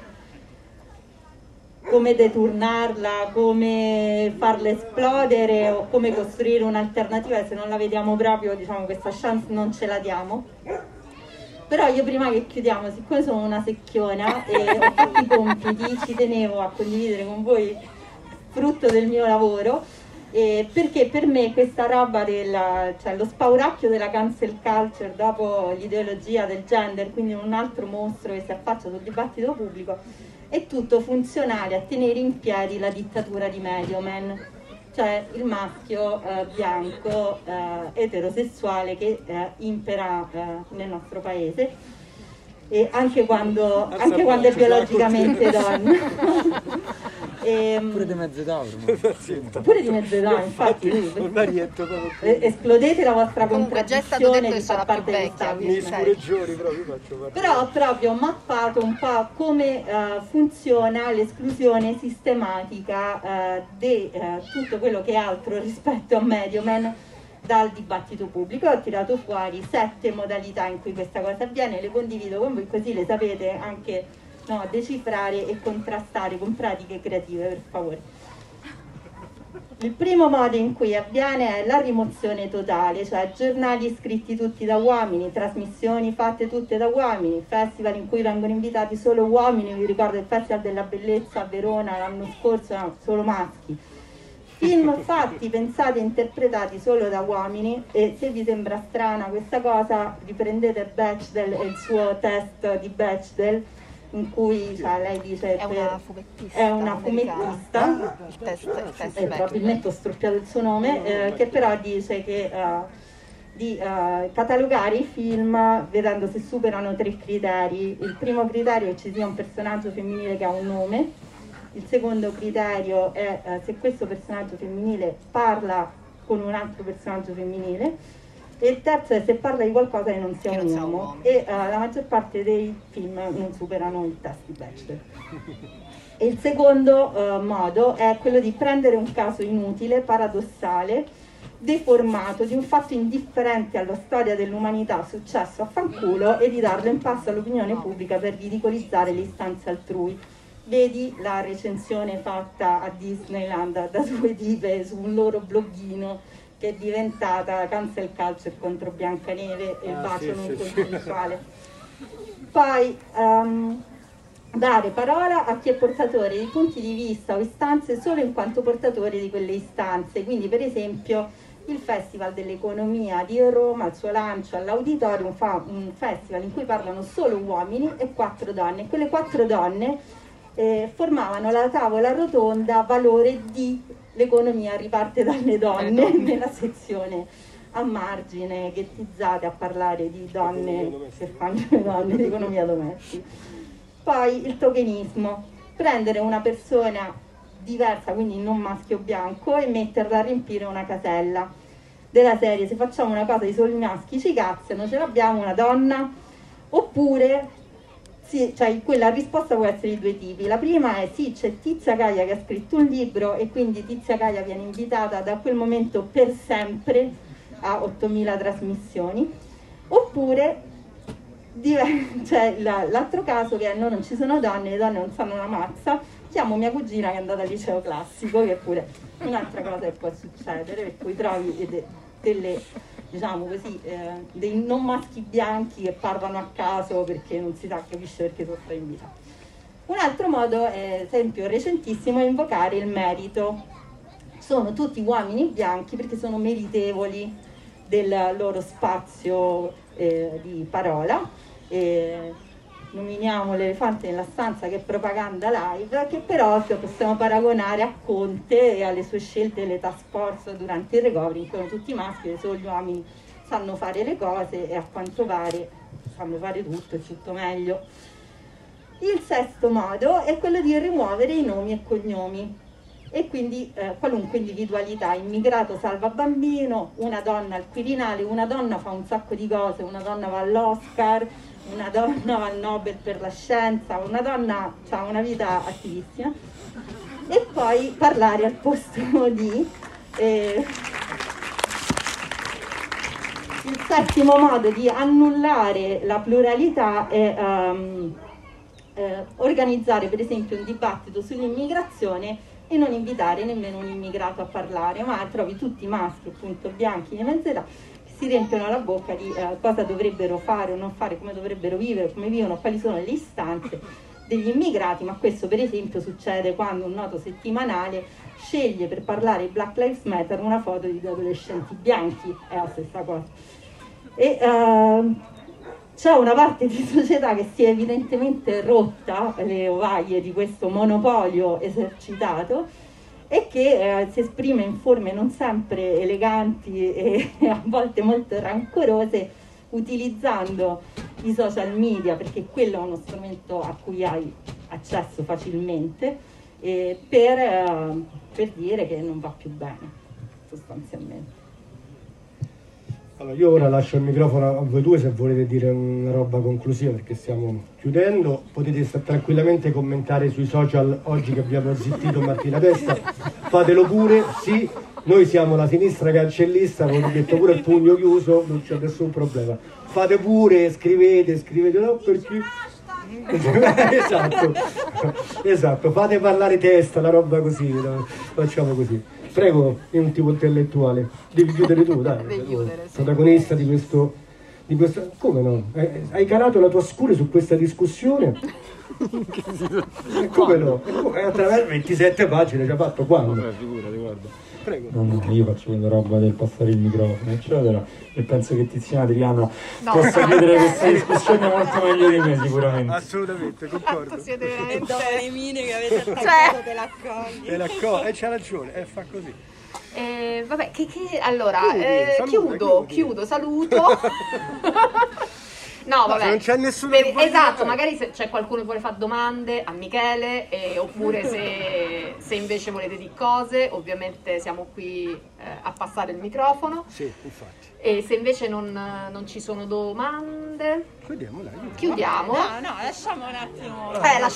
come deturnarla, come farla esplodere o come costruire un'alternativa e se non la vediamo proprio, diciamo, questa chance non ce la diamo. Però io prima che chiudiamo, siccome sono una secchiona e ho fatto i compiti, ci tenevo a condividere con voi frutto del mio lavoro, perché per me questa roba cioè lo spauracchio della cancel culture dopo l'ideologia del gender, quindi un altro mostro che si affaccia sul dibattito pubblico, è tutto funzionale a tenere in piedi la dittatura di Medioman, cioè il maschio bianco eterosessuale che impera nel nostro paese e anche quando è biologicamente donna. Pure di mezza età Pure di mezza età, infatti esplodete la vostra contraddizione di far parte dell'establishment. Però ho proprio mappato un po' come funziona l'esclusione sistematica di tutto quello che è altro rispetto a Medioman dal dibattito pubblico. Ho tirato fuori 7 modalità in cui questa cosa avviene, le condivido con voi così le sapete anche decifrare e contrastare con pratiche creative, per favore. Il primo modo in cui avviene è la rimozione totale, cioè giornali scritti tutti da uomini, trasmissioni fatte tutte da uomini, festival in cui vengono invitati solo uomini, vi ricordo il Festival della Bellezza a Verona l'anno scorso, no, solo maschi. Film fatti, pensati e interpretati solo da uomini, e se vi sembra strana questa cosa riprendete Bechdel e il suo test di Bechdel in cui lei dice è una fumettista, il test probabilmente ho storpiato il suo nome, che però dice che di catalogare i film vedendo se superano 3 criteri. Il primo criterio è che ci sia un personaggio femminile che ha un nome. Il secondo criterio è se questo personaggio femminile parla con un altro personaggio femminile, e il terzo è se parla di qualcosa che non sia un uomo, e la maggior parte dei film non superano il test di Bechdel. E il secondo modo è quello di prendere un caso inutile, paradossale, deformato, di un fatto indifferente alla storia dell'umanità successo a fanculo, e di darlo in pasto all'opinione pubblica per ridicolizzare le istanze altrui. Vedi la recensione fatta a Disneyland da 2 tipe su un loro bloggino che è diventata cancel culture contro Biancaneve e il bacio non consensuale. Poi dare parola a chi è portatore di punti di vista o istanze solo in quanto portatore di quelle istanze. Quindi per esempio il Festival dell'Economia di Roma al suo lancio all'Auditorium fa un festival in cui parlano solo uomini e 4 donne. Quelle 4 donne formavano la tavola rotonda valore di l'economia riparte dalle donne nella sezione a margine, ghettizzate a parlare di donne che fanno le donne di economia domestica. Poi il tokenismo, prendere una persona diversa, quindi non maschio o bianco, e metterla a riempire una casella della serie: se facciamo una cosa di soli maschi ci cazzano, ce l'abbiamo una donna? Oppure sì, cioè quella risposta può essere di 2 tipi. La prima è sì, c'è Tizia Caia che ha scritto un libro e quindi Tizia Caia viene invitata da quel momento per sempre a 8.000 trasmissioni. Oppure c'è l'altro caso che è: no, non ci sono donne, le donne non sanno una mazza, chiamo mia cugina che è andata al liceo classico, che è pure un'altra cosa che può succedere, per cui trovi delle, diciamo così, dei non maschi bianchi che parlano a caso perché non si capisce perché sono stati invitati. Un altro modo, esempio recentissimo, è invocare il merito. Sono tutti uomini bianchi perché sono meritevoli del loro spazio di parola. Nominiamo l'elefante nella stanza, che è propaganda live, che però possiamo paragonare a Conte e alle sue scelte delle task force durante il recovery, in cui sono tutti maschi e solo gli uomini sanno fare le cose, e a quanto pare sanno fare tutto e tutto meglio. Il sesto modo è quello di rimuovere i nomi e cognomi e quindi qualunque individualità: immigrato salva bambino, una donna al Quirinale, una donna fa un sacco di cose, una donna va all'Oscar, una donna va al Nobel per la scienza, una donna ha una vita attivissima. E poi parlare al posto di... Il settimo modo di annullare la pluralità è organizzare per esempio un dibattito sull'immigrazione e non invitare nemmeno un immigrato a parlare, ma trovi tutti maschi, appunto, bianchi di mezza età, che si riempiono la bocca di cosa dovrebbero fare o non fare, come dovrebbero vivere, come vivono, quali sono le istanze degli immigrati. Ma questo per esempio succede quando un noto settimanale sceglie per parlare di Black Lives Matter una foto di 2 adolescenti bianchi. È la stessa cosa. E c'è una parte di società che si è evidentemente rotta le ovaie di questo monopolio esercitato e che si esprime in forme non sempre eleganti e a volte molto rancorose, utilizzando i social media, perché quello è uno strumento a cui hai accesso facilmente, per dire che non va più bene, sostanzialmente. Allora, io ora lascio il microfono a voi due se volete dire una roba conclusiva, perché stiamo chiudendo. Potete tranquillamente commentare sui social oggi che abbiamo zittito Martina Testa, fatelo pure, sì, noi siamo la sinistra cancellista, come ho detto, pure il pugno chiuso, non c'è nessun problema. Fate pure, scrivete, no, perché... esatto, fate parlare Testa, la roba così, no? Facciamo così. Prego, è un tipo intellettuale, devi chiudere tu, dai, protagonista di questo, come no? Hai calato la tua scure su questa discussione? Come no? Attraverso 27 pagine ci ha fatto quando? Figurati, guarda. Prego. No, io faccio quella roba del passare il microfono, eccetera, e penso che Tiziana Adriana possa chiudere questa discussione molto meglio di me, sicuramente. Assolutamente, concordo. Siete veramente le mine che avete attaccato, te l'accogli. C'ha ragione, fa così. Vabbè, allora, chiudo, saluto. No, vabbè. Non c'è nessuno esatto, magari se c'è qualcuno che vuole fare domande a Michele, oppure se invece volete dire cose, ovviamente siamo qui a passare il microfono. Sì, infatti. E se invece non ci sono domande, chiudiamo. No, lasciamo un attimo.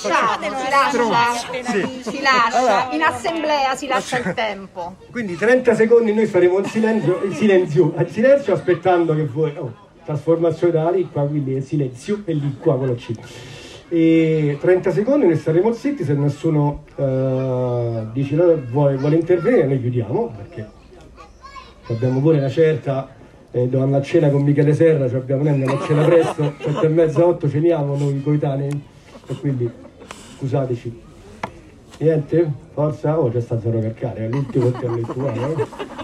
Si lascia. In assemblea si lascia il tempo. Quindi 30 secondi noi faremo il silenzio aspettando che voi... trasformazione della lingua, quindi è silenzio e lì qua quello C. E 30 secondi ne staremo zitti, se nessuno dice vuole intervenire noi chiudiamo, perché abbiamo pure una certa, devo andare a cena con Michele Serra, andiamo a cena presto, 7:30, 8 ceniamo noi coetanei, e quindi scusateci. Niente? Forza? Oh, c'è sta Zero Calcare, è l'ultimo intellettuale.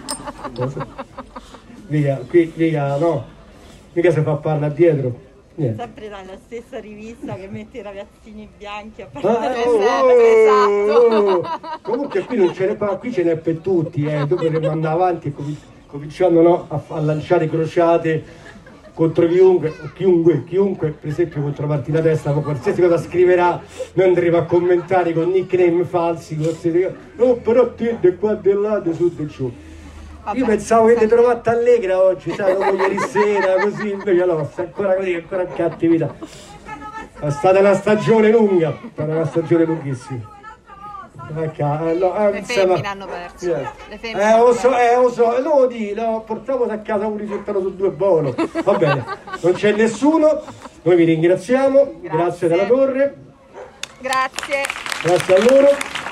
Mica, qui, mica, no. Mica si fa parla dietro. Niente. Sempre dalla stessa rivista che mette i ragazzini bianchi a Esatto. Comunque qui non ce n'è, qui ce n'è per tutti, dopo dovremmo andare avanti e cominciando, no, a lanciare crociate contro chiunque, per esempio contro Martina Testa, qualsiasi cosa scriverà, noi andremo a commentare con nickname falsi, no, però te di qua, di là, di su, di giù. Io pensavo che ti trovate allegra oggi, sai, dopo ieri sera, così, invece no, sta ancora così, ancora in cattività. È stata una stagione lunga, è stata una stagione lunghissima. Le femmine hanno perso. Le femmine lo so, lo dico, no, portiamo a casa un risultato su 2 volo. Va bene, non c'è nessuno, noi vi ringraziamo, grazie della Torre. Grazie. Grazie a loro.